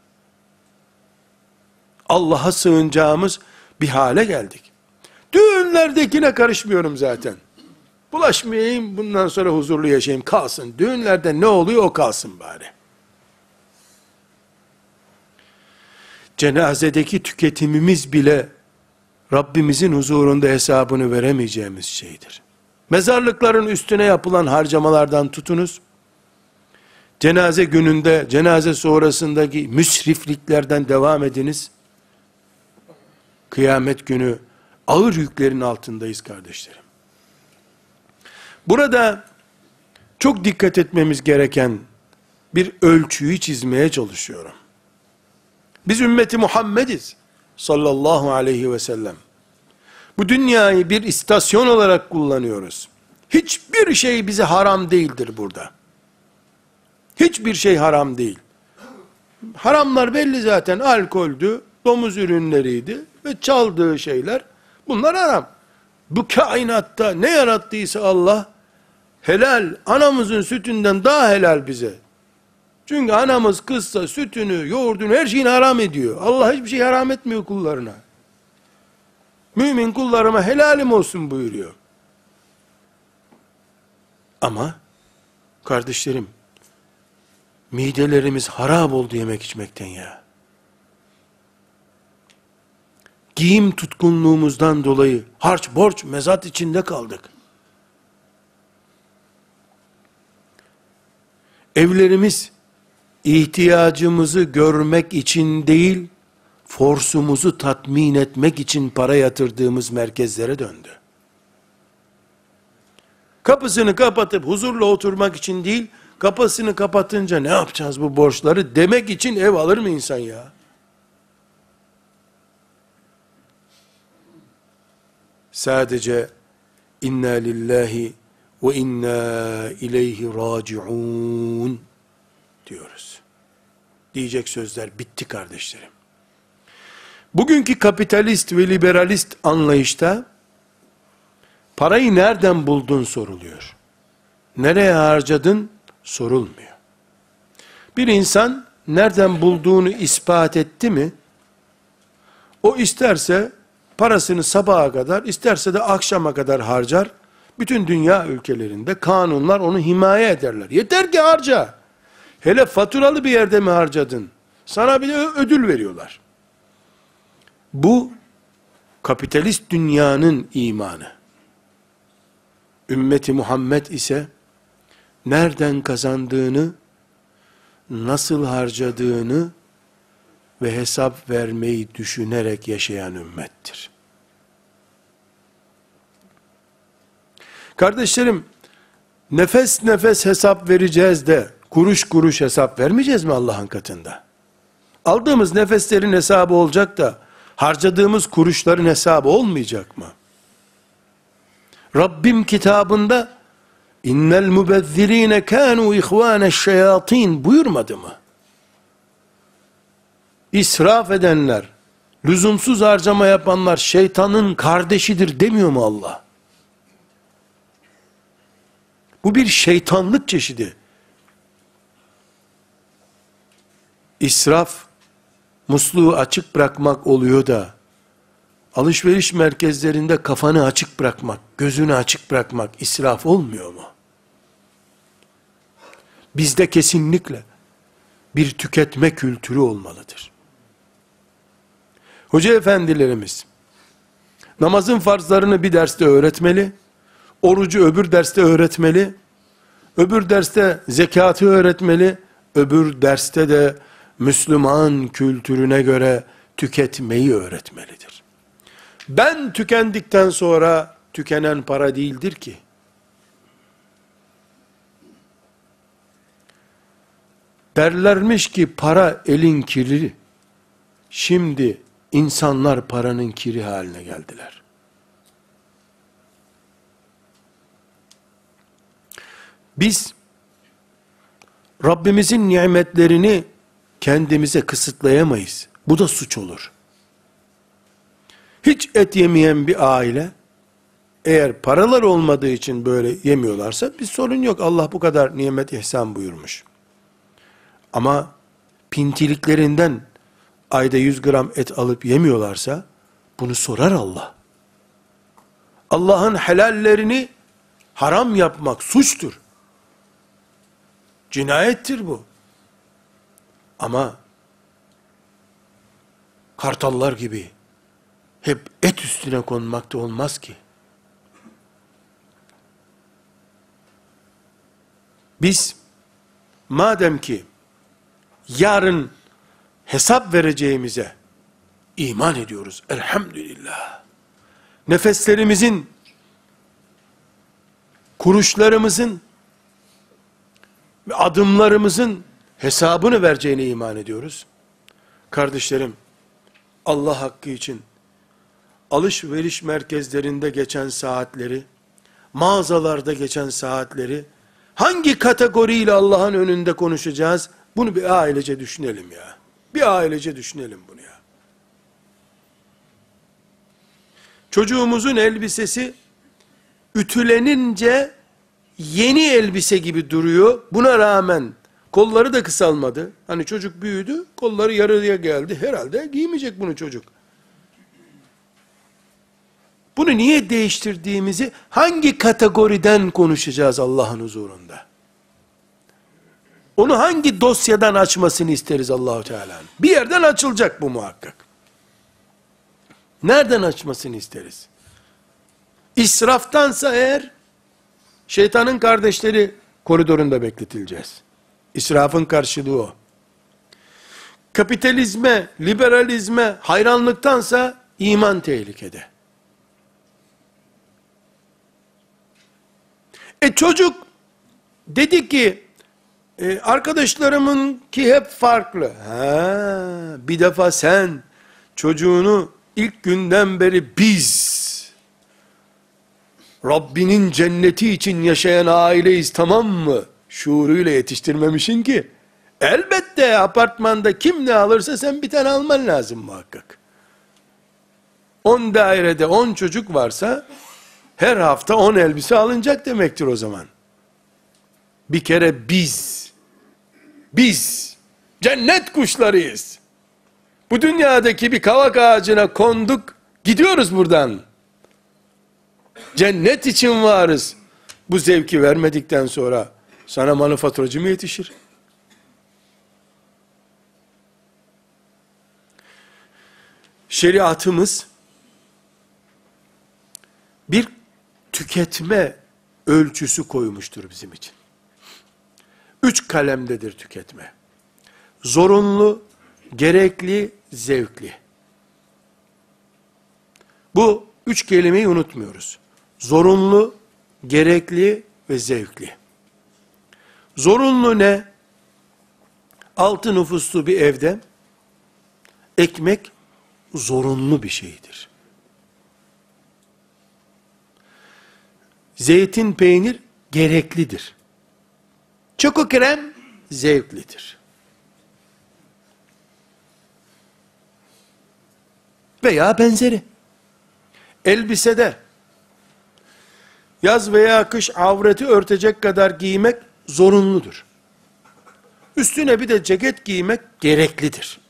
Allah'a sığınacağımız bir hale geldik. Düğünlerdekine karışmıyorum zaten. Bulaşmayayım, bundan sonra huzurlu yaşayayım, kalsın. Düğünlerde ne oluyor o kalsın bari. Cenazedeki tüketimimiz bile Rabbimizin huzurunda hesabını veremeyeceğimiz şeydir. Mezarlıkların üstüne yapılan harcamalardan tutunuz, cenaze gününde, cenaze sonrasındaki müsrifliklerden devam ediniz. Kıyamet günü ağır yüklerin altındayız kardeşlerim. Burada çok dikkat etmemiz gereken bir ölçüyü çizmeye çalışıyorum. Biz ümmeti Muhammediz sallallahu aleyhi ve sellem. Bu dünyayı bir istasyon olarak kullanıyoruz. Hiçbir şey bize haram değildir burada. Hiçbir şey haram değil. Haramlar belli zaten. Alkoldü, domuz ürünleriydi ve çaldığı şeyler. Bunlar haram. Bu kainatta ne yarattıysa Allah, helal, anamızın sütünden daha helal bize. Çünkü anamız kızsa sütünü, yoğurdunu, her şeyini haram ediyor. Allah hiçbir şey haram etmiyor kullarına. Mümin kullarıma helalim olsun buyuruyor. Ama kardeşlerim, midelerimiz harap oldu yemek içmekten ya. Giyim tutkunluğumuzdan dolayı harç borç mezat içinde kaldık. Evlerimiz ihtiyacımızı görmek için değil, forsumuzu tatmin etmek için para yatırdığımız merkezlere döndü. Kapısını kapatıp huzurla oturmak için değil, kapısını kapatınca ne yapacağız bu borçları demek için ev alır mı insan ya? Sadece inna lillahi ve inna ileyhi raciun diyoruz. Diyecek sözler bitti kardeşlerim. Bugünkü kapitalist ve liberalist anlayışta parayı nereden buldun soruluyor. Nereye harcadın sorulmuyor. Bir insan nereden bulduğunu ispat etti mi, o isterse parasını sabaha kadar, isterse de akşama kadar harcar. Bütün dünya ülkelerinde kanunlar onu himaye ederler. Yeter ki harca. Hele faturalı bir yerde mi harcadın? Sana bir de ödül veriyorlar. Bu kapitalist dünyanın imanı. Ümmeti Muhammed ise nereden kazandığını, nasıl harcadığını ve hesap vermeyi düşünerek yaşayan ümmettir. Kardeşlerim, nefes nefes hesap vereceğiz de kuruş kuruş hesap vermeyeceğiz mi Allah'ın katında? Aldığımız nefeslerin hesabı olacak da harcadığımız kuruşların hesabı olmayacak mı? Rabbim kitabında innel mubezzirine kanu ihvane'ş-şeyatin buyurmadı mı? İsraf edenler, lüzumsuz harcama yapanlar şeytanın kardeşidir demiyor mu Allah? Bu bir şeytanlık çeşidi. İsraf, musluğu açık bırakmak oluyor da, alışveriş merkezlerinde kafanı açık bırakmak, gözünü açık bırakmak israf olmuyor mu? Bizde kesinlikle bir tüketme kültürü olmalıdır. Hoca efendilerimiz, namazın farzlarını bir derste öğretmeli, orucu öbür derste öğretmeli, öbür derste zekatı öğretmeli, öbür derste de Müslüman kültürüne göre tüketmeyi öğretmelidir. Ben tükendikten sonra tükenen para değildir ki. Derlermiş ki para elin kiri. Şimdi insanlar paranın kiri haline geldiler. Biz Rabbimizin nimetlerini kendimize kısıtlayamayız. Bu da suç olur. Hiç et yemeyen bir aile, eğer paralar olmadığı için böyle yemiyorlarsa bir sorun yok. Allah bu kadar nimet ihsan buyurmuş. Ama pintiliklerinden ayda 100 gram et alıp yemiyorlarsa bunu sorar Allah. Allah'ın helallerini haram yapmak suçtur. Cinayettir bu. Ama kartallar gibi hep et üstüne konmak da olmaz ki. Biz madem ki yarın hesap vereceğimize iman ediyoruz. Elhamdülillah. Nefeslerimizin, kuruşlarımızın ve adımlarımızın hesabını vereceğine iman ediyoruz. Kardeşlerim, Allah hakkı için alışveriş merkezlerinde geçen saatleri, mağazalarda geçen saatleri hangi kategoriyle Allah'ın önünde konuşacağız? Bunu bir ailece düşünelim ya. Bir ailece düşünelim bunu ya. Çocuğumuzun elbisesi ütülenince yeni elbise gibi duruyor. Buna rağmen kolları da kısalmadı. Hani çocuk büyüdü, kolları yarıya geldi. Herhalde giymeyecek bunu çocuk. Bunu niye değiştirdiğimizi hangi kategoriden konuşacağız Allah'ın huzurunda? Onu hangi dosyadan açmasını isteriz Allahu Teala'nın? Bir yerden açılacak bu muhakkak. Nereden açmasını isteriz? İsraftansa eğer, şeytanın kardeşleri koridorunda bekletileceğiz. İsrafın karşılığı o. Kapitalizme, liberalizme hayranlıktansa iman tehlikede. Çocuk dedi ki, arkadaşlarımınki hep farklı. Bir defa sen çocuğunu ilk günden beri biz Rabbinin cenneti için yaşayan aileyiz, tamam mı şuuruyla yetiştirmemişsin ki. Elbette apartmanda kim ne alırsa sen bir tane alman lazım muhakkak. 10 dairede 10 çocuk varsa her hafta 10 elbise alınacak demektir o zaman. Bir kere biz cennet kuşlarıyız. Bu dünyadaki bir kavak ağacına konduk, gidiyoruz buradan. Cennet için varız. Bu zevki vermedikten sonra sana manifaturacı mı yetişir? Şeriatımız bir tüketme ölçüsü koymuştur bizim için. 3 kalemdedir tüketme. Zorunlu, gerekli, zevkli. Bu 3 kelimeyi unutmuyoruz. Zorunlu, gerekli ve zevkli. Zorunlu ne? 6 nüfuslu bir evde ekmek zorunlu bir şeydir. Zeytin, peynir gereklidir. Çoko krem zevklidir. Veya benzeri. Elbisede yaz veya kış avreti örtecek kadar giymek zorunludur. Üstüne bir de ceket giymek gereklidir.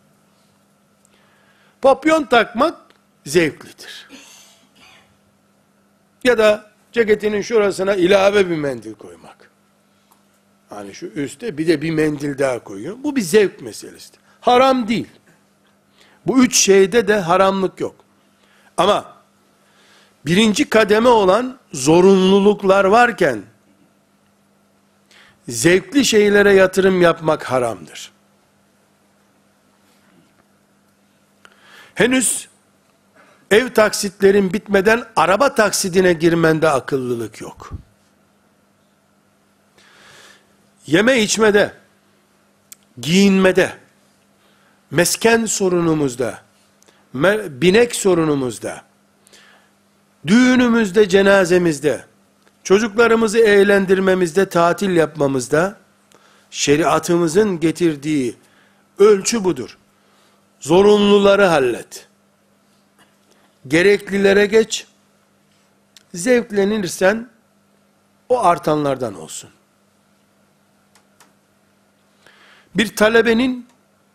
Papyon takmak zevklidir. Ya da ceketinin şurasına ilave bir mendil koymak. Hani şu üstte bir de bir mendil daha koyuyor. Bu bir zevk meselesidir. Haram değil. Bu 3 şeyde de haramlık yok. Ama birinci kademe olan zorunluluklar varken zevkli şeylere yatırım yapmak haramdır. Henüz ev taksitlerin bitmeden araba taksidine girmende akıllılık yok. Yeme içmede, giyinmede, mesken sorunumuzda, binek sorunumuzda, düğünümüzde, cenazemizde, çocuklarımızı eğlendirmemizde, tatil yapmamızda, şeriatımızın getirdiği ölçü budur. Zorunluları hallet. Gereklilere geç. Zevklenirsen o artanlardan olsun. Bir talebenin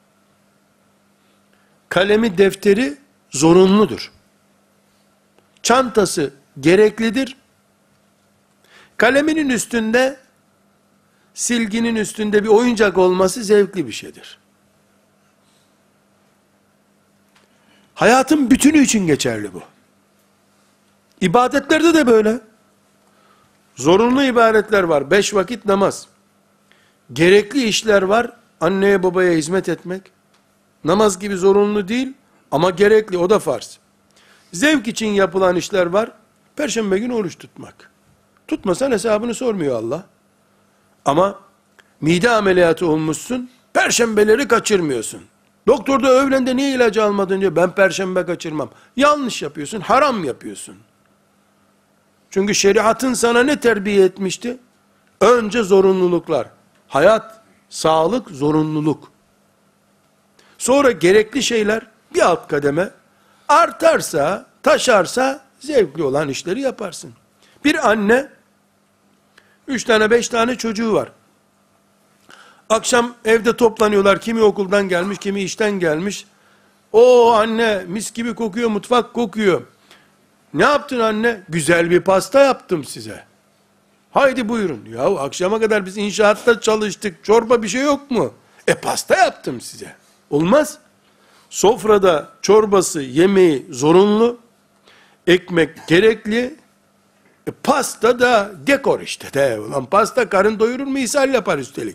kalemi, defteri zorunludur. Çantası gereklidir. Kaleminin üstünde, silginin üstünde bir oyuncak olması zevkli bir şeydir. Hayatın bütünü için geçerli bu. İbadetlerde de böyle. Zorunlu ibadetler var. 5 vakit namaz. Gerekli işler var. Anneye babaya hizmet etmek. Namaz gibi zorunlu değil ama gerekli, o da farz. Zevk için yapılan işler var. Perşembe günü oruç tutmak. Tutmasan hesabını sormuyor Allah. Ama mide ameliyatı olmuşsun, perşembeleri kaçırmıyorsun. Doktor da öğlende niye ilacı almadın diyor. Ben perşembe kaçırmam. Yanlış yapıyorsun, haram yapıyorsun. Çünkü şeriatın sana ne terbiye etmişti? Önce zorunluluklar. Hayat, sağlık, zorunluluk. Sonra gerekli şeyler bir alt kademe. Artarsa, taşarsa zevkli olan işleri yaparsın. Bir anne 3 tane 5 tane çocuğu var. Akşam evde toplanıyorlar. Kimi okuldan gelmiş, kimi işten gelmiş. O anne mis gibi kokuyor, mutfak kokuyor. Ne yaptın anne? Güzel bir pasta yaptım size. Haydi buyurun. Ya akşama kadar biz inşaatta çalıştık. Çorba bir şey yok mu? Pasta yaptım size. Olmaz. Sofrada çorbası, yemeği zorunlu. Ekmek gerekli. Pasta da dekor işte. Ulan pasta karın doyurur mu? İshal yapar üstelik.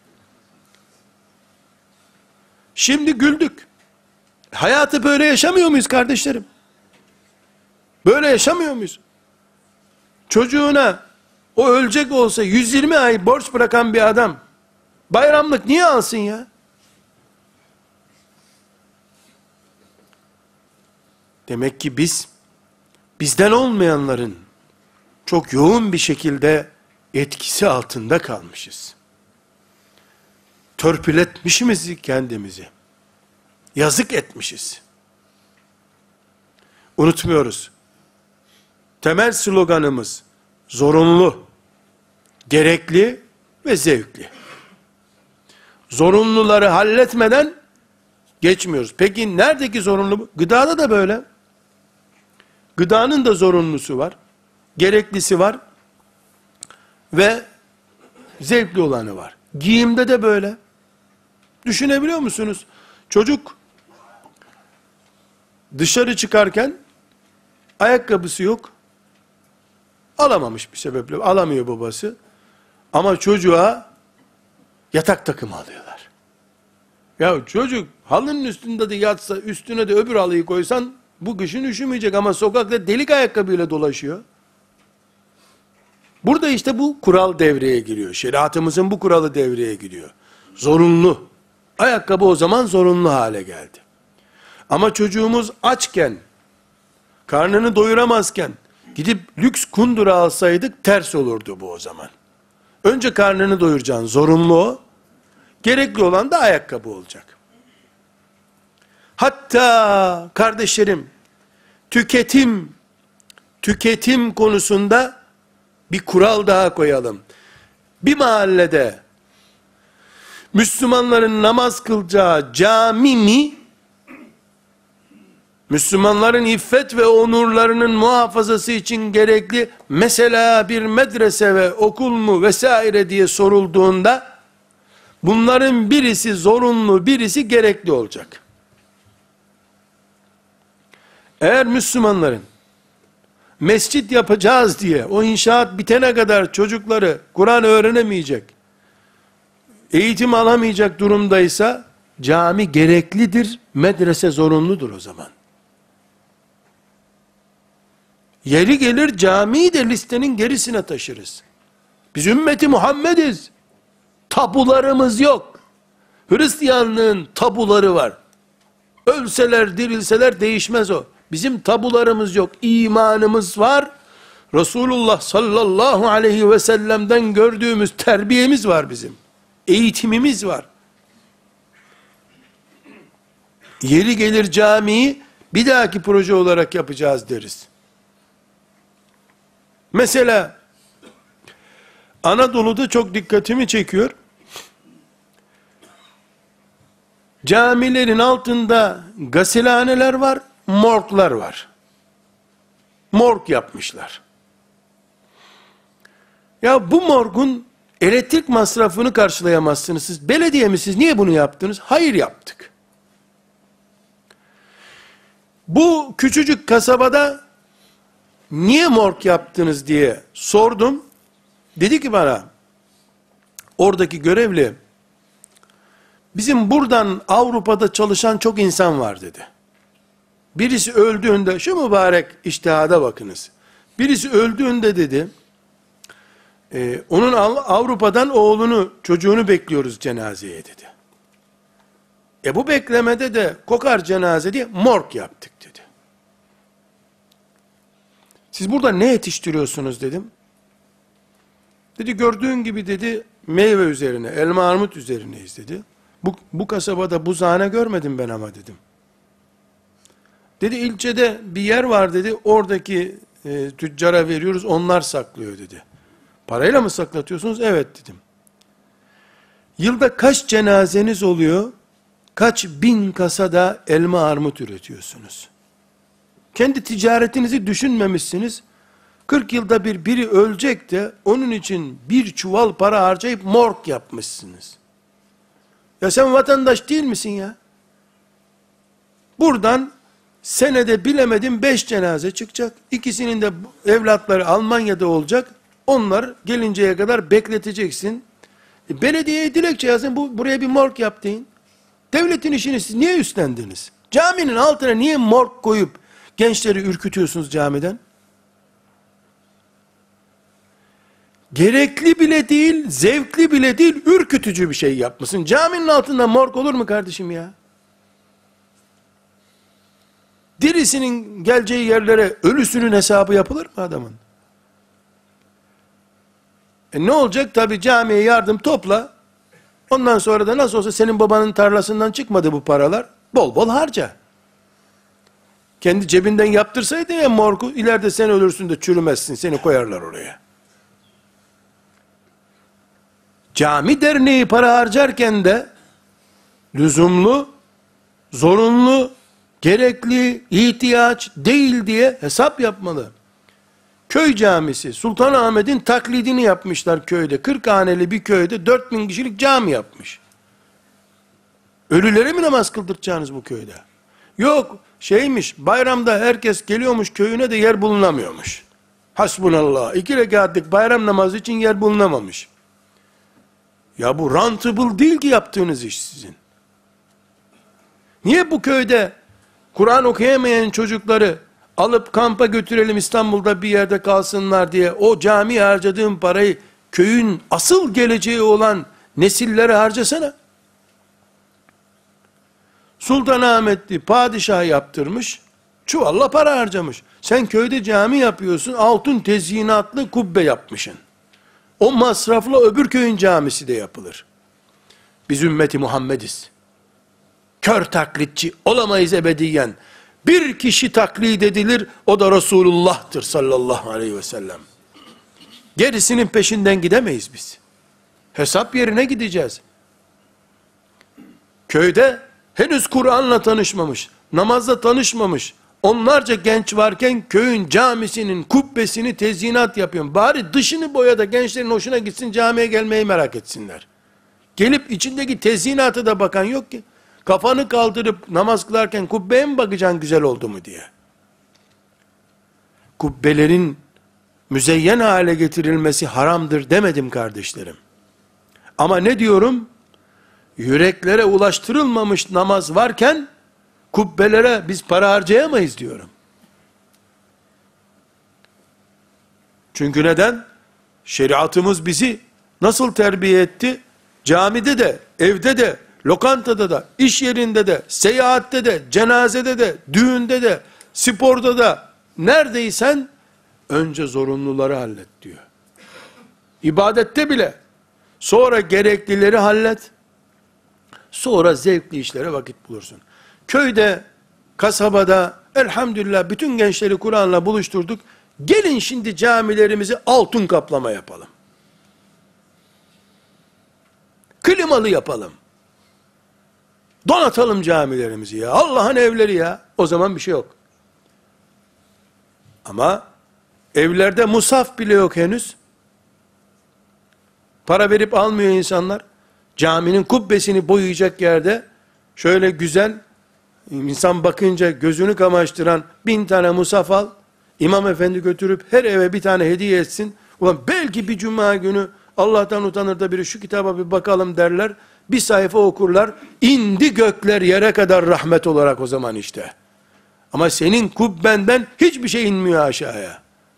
Şimdi güldük. Hayatı böyle yaşamıyor muyuz kardeşlerim? Böyle yaşamıyor muyuz? Çocuğuna o ölecek olsa 120 ay borç bırakan bir adam bayramlık niye alsın ya? Demek ki bizden olmayanların çok yoğun bir şekilde etkisi altında kalmışız. Törpületmişiz kendimizi. Yazık etmişiz. Unutmuyoruz. Temel sloganımız zorunlu, gerekli ve zevkli. Zorunluları halletmeden geçmiyoruz. Peki neredeki zorunlu? Gıdada da böyle. Gıdanın da zorunlusu var. Gereklisi var. Ve zevkli olanı var. Giyimde de böyle. Düşünebiliyor musunuz? Çocuk dışarı çıkarken ayakkabısı yok. Alamamış bir sebeple. Alamıyor babası. Ama çocuğa yatak takımı alıyorlar. Ya çocuk halının üstünde de yatsa, üstüne de öbür halıyı koysan bu kışın üşümeyecek ama sokakta delik ayakkabıyla dolaşıyor. Burada işte bu kural devreye giriyor. Şeriatımızın bu kuralı devreye giriyor. Zorunlu. Ayakkabı o zaman zorunlu hale geldi. Ama çocuğumuz açken, karnını doyuramazken, gidip lüks kundura alsaydık ters olurdu bu o zaman. Önce karnını doyuracaksın, zorunlu o. Gerekli olan da ayakkabı olacak. Hatta kardeşlerim, tüketim konusunda bir kural daha koyalım. Bir mahallede Müslümanların namaz kılacağı cami mi, Müslümanların iffet ve onurlarının muhafazası için gerekli mesela bir medrese ve okul mu vesaire diye sorulduğunda bunların birisi zorunlu, birisi gerekli olacak. Eğer Müslümanların mescit yapacağız diye o inşaat bitene kadar çocukları Kur'an öğrenemeyecek, eğitim alamayacak durumdaysa cami gereklidir, medrese zorunludur o zaman. Yeri gelir camiyi de listenin gerisine taşırız. Biz ümmeti Muhammediz. Tabularımız yok. Hristiyanlığın tabuları var. Ölseler dirilseler değişmez o. Bizim tabularımız yok. İmanımız var. Resulullah sallallahu aleyhi ve sellem'den gördüğümüz terbiyemiz var bizim. Eğitimimiz var. Yeri gelir camiyi bir dahaki proje olarak yapacağız deriz. Mesela Anadolu'da çok dikkatimi çekiyor. Camilerin altında gasilhaneler var, morglar var. Morg yapmışlar. Ya bu morgun elektrik masrafını karşılayamazsınız siz. Belediye mi siz? Niye bunu yaptınız? Hayır yaptık. Bu küçücük kasabada niye morg yaptınız diye sordum. Dedi ki bana, oradaki görevli, bizim buradan Avrupa'da çalışan çok insan var dedi. Birisi öldüğünde, şu mübarek içtihada bakınız. Birisi öldüğünde dedi, onun Avrupa'dan oğlunu, çocuğunu bekliyoruz cenazeye dedi. Bu beklemede de kokar cenaze diye morg yaptık dedi. Siz burada ne yetiştiriyorsunuz dedim. Dedi gördüğün gibi dedi meyve üzerine, elma armut üzerineyiz dedi. Bu kasabada buzhane görmedim ben ama dedim. Dedi ilçede bir yer var dedi, oradaki tüccara veriyoruz, onlar saklıyor dedi. Parayla mı saklatıyorsunuz? Evet dedim. Yılda kaç cenazeniz oluyor? Kaç bin kasada elma armut üretiyorsunuz? Kendi ticaretinizi düşünmemişsiniz. 40 yılda biri ölecek de onun için bir çuval para harcayıp morg yapmışsınız. Ya sen vatandaş değil misin ya? Buradan senede bilemedim 5 cenaze çıkacak. İkisinin de evlatları Almanya'da olacak. Onlar gelinceye kadar bekleteceksin. Belediyeye dilekçe yazın, buraya bir morg yap deyin. Devletin işini siz niye üstlendiniz? Caminin altına niye morg koyup gençleri ürkütüyorsunuz camiden? Gerekli bile değil, zevkli bile değil, ürkütücü bir şey yapmışsın. Caminin altında morg olur mu kardeşim ya? Dirisinin geleceği yerlere ölüsünün hesabı yapılır mı adamın? Ne olacak? Tabi camiye yardım topla. Ondan sonra da nasıl olsa senin babanın tarlasından çıkmadı bu paralar. Bol bol harca. Kendi cebinden yaptırsaydın ya morgu, ileride sen ölürsün de çürümezsin, seni koyarlar oraya. Cami derneği para harcarken de lüzumlu, zorunlu, gerekli, ihtiyaç değil diye hesap yapmalı. Köy camisi, Sultanahmet'in taklidini yapmışlar köyde. 40 haneli bir köyde 4000 kişilik cami yapmış. Ölülere mi namaz kıldırtacaksınız bu köyde? Yok, şeymiş, bayramda herkes geliyormuş köyüne de yer bulunamıyormuş. Hasbunallah, 2 rekatlık bayram namazı için yer bulunamamış. Ya bu rentable değil ki yaptığınız iş sizin. Niye bu köyde Kur'an okuyamayan çocukları alıp kampa götürelim, İstanbul'da bir yerde kalsınlar diye o camiye harcadığın parayı köyün asıl geleceği olan nesillere harcasana. Sultanahmetli padişah yaptırmış, çuvalla para harcamış. Sen köyde cami yapıyorsun, altın tezyinatlı kubbe yapmışsın. O masrafla öbür köyün camisi de yapılır. Biz ümmeti Muhammediz. Kör taklitçi olamayız ebediyen. Bir kişi taklit edilir, o da Resulullah'tır sallallahu aleyhi ve sellem. Gerisinin peşinden gidemeyiz biz. Hesap yerine gideceğiz. Köyde henüz Kur'an'la tanışmamış, namazla tanışmamış, onlarca genç varken köyün camisinin kubbesini tezyinat yapıyorum. Bari dışını boya da gençlerin hoşuna gitsin, camiye gelmeyi merak etsinler. Gelip içindeki tezyinatı da bakan yok ki. Kafanı kaldırıp namaz kılarken kubbeye mi bakacaksın güzel oldu mu diye. Kubbelerin müzeyyen hale getirilmesi haramdır demedim kardeşlerim. Ama ne diyorum? Yüreklere ulaştırılmamış namaz varken kubbelere biz para harcayamayız diyorum. Çünkü neden? Şeriatımız bizi nasıl terbiye etti? Camide de, evde de, lokantada da, iş yerinde de, seyahatte de, cenazede de, düğünde de, sporda da, neredeysen önce zorunluları hallet diyor. İbadette bile sonra gereklileri hallet, sonra zevkli işlere vakit bulursun. Köyde, kasabada elhamdülillah bütün gençleri Kur'an'la buluşturduk. Gelin şimdi camilerimizi altın kaplama yapalım. Klimalı yapalım. Donatalım camilerimizi ya. Allah'ın evleri ya. O zaman bir şey yok. Ama evlerde musaf bile yok henüz. Para verip almıyor insanlar. Caminin kubbesini boyayacak yerde şöyle güzel İnsan bakınca gözünü kamaştıran 1000 tane musaf al, imam efendi götürüp her eve bir tane hediye etsin. Ulan belki bir cuma günü Allah'tan utanır da biri şu kitaba bir bakalım derler. Bir sayfa okurlar. İndi gökler yere kadar rahmet olarak o zaman işte. Ama senin kubbenden hiçbir şey inmiyor aşağıya.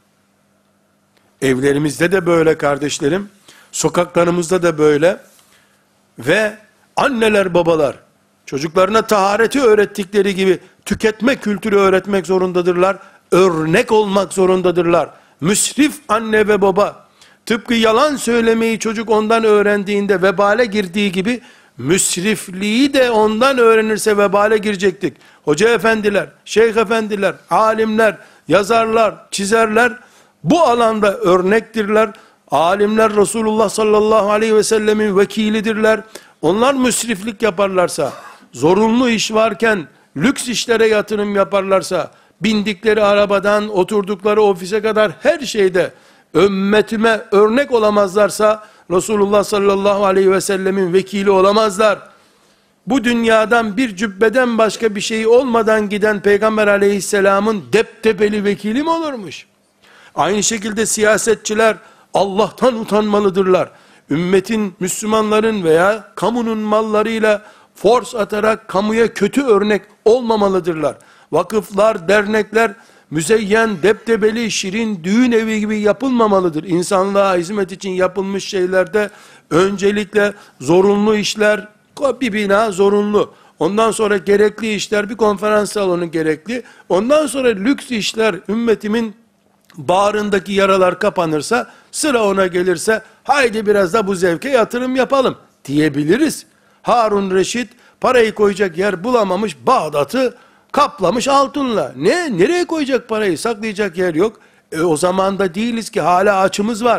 Evlerimizde de böyle kardeşlerim. Sokaklarımızda da böyle. Ve anneler babalar çocuklarına tahareti öğrettikleri gibi tüketme kültürü öğretmek zorundadırlar. Örnek olmak zorundadırlar. Müsrif anne ve baba tıpkı yalan söylemeyi çocuk ondan öğrendiğinde vebale girdiği gibi müsrifliği de ondan öğrenirse vebale girecektik. Hoca efendiler, şeyh efendiler, alimler, yazarlar, çizerler bu alanda örnektirler. Alimler Resulullah sallallahu aleyhi ve sellemin vekilidirler. Onlar müsriflik yaparlarsa, zorunlu iş varken lüks işlere yatırım yaparlarsa, bindikleri arabadan oturdukları ofise kadar her şeyde ümmetime örnek olamazlarsa, Resulullah sallallahu aleyhi ve sellemin vekili olamazlar. Bu dünyadan bir cübbeden başka bir şey olmadan giden Peygamber aleyhisselamın deptebeli vekili mi olurmuş? Aynı şekilde siyasetçiler Allah'tan utanmalıdırlar. Ümmetin, Müslümanların veya kamunun mallarıyla fors atarak kamuya kötü örnek olmamalıdırlar. Vakıflar, dernekler, müzeyyen, deptebeli, şirin, düğün evi gibi yapılmamalıdır. İnsanlığa hizmet için yapılmış şeylerde öncelikle zorunlu işler, bir bina zorunlu. Ondan sonra gerekli işler, bir konferans salonu gerekli. Ondan sonra lüks işler, ümmetimin bağrındaki yaralar kapanırsa, sıra ona gelirse, haydi biraz da bu zevke yatırım yapalım diyebiliriz. Harun Reşit parayı koyacak yer bulamamış, Bağdat'ı kaplamış altınla. Nereye koyacak parayı? Saklayacak yer yok. O zaman da değiliz ki, hala açımız var.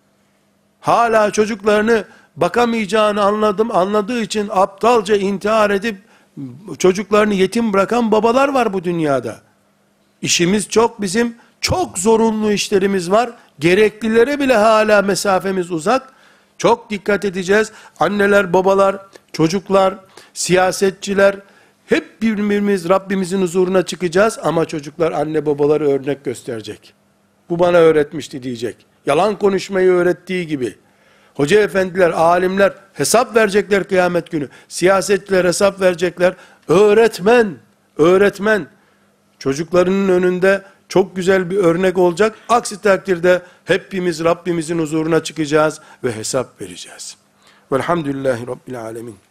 Hala çocuklarını bakamayacağını anladığı için aptalca intihar edip çocuklarını yetim bırakan babalar var bu dünyada. İşimiz çok bizim, çok zorunlu işlerimiz var. Gereklilere bile hala mesafemiz uzak. Çok dikkat edeceğiz. Anneler, babalar, çocuklar, siyasetçiler, hep birbirimiz Rabbimizin huzuruna çıkacağız ama çocuklar anne babaları örnek gösterecek. Bu bana öğretmişti diyecek. Yalan konuşmayı öğrettiği gibi. Hoca efendiler, alimler hesap verecekler kıyamet günü. Siyasetçiler hesap verecekler. Öğretmen çocuklarının önünde çok güzel bir örnek olacak. Aksi takdirde hepimiz Rabbimizin huzuruna çıkacağız ve hesap vereceğiz. Velhamdülillahi Rabbil alemin.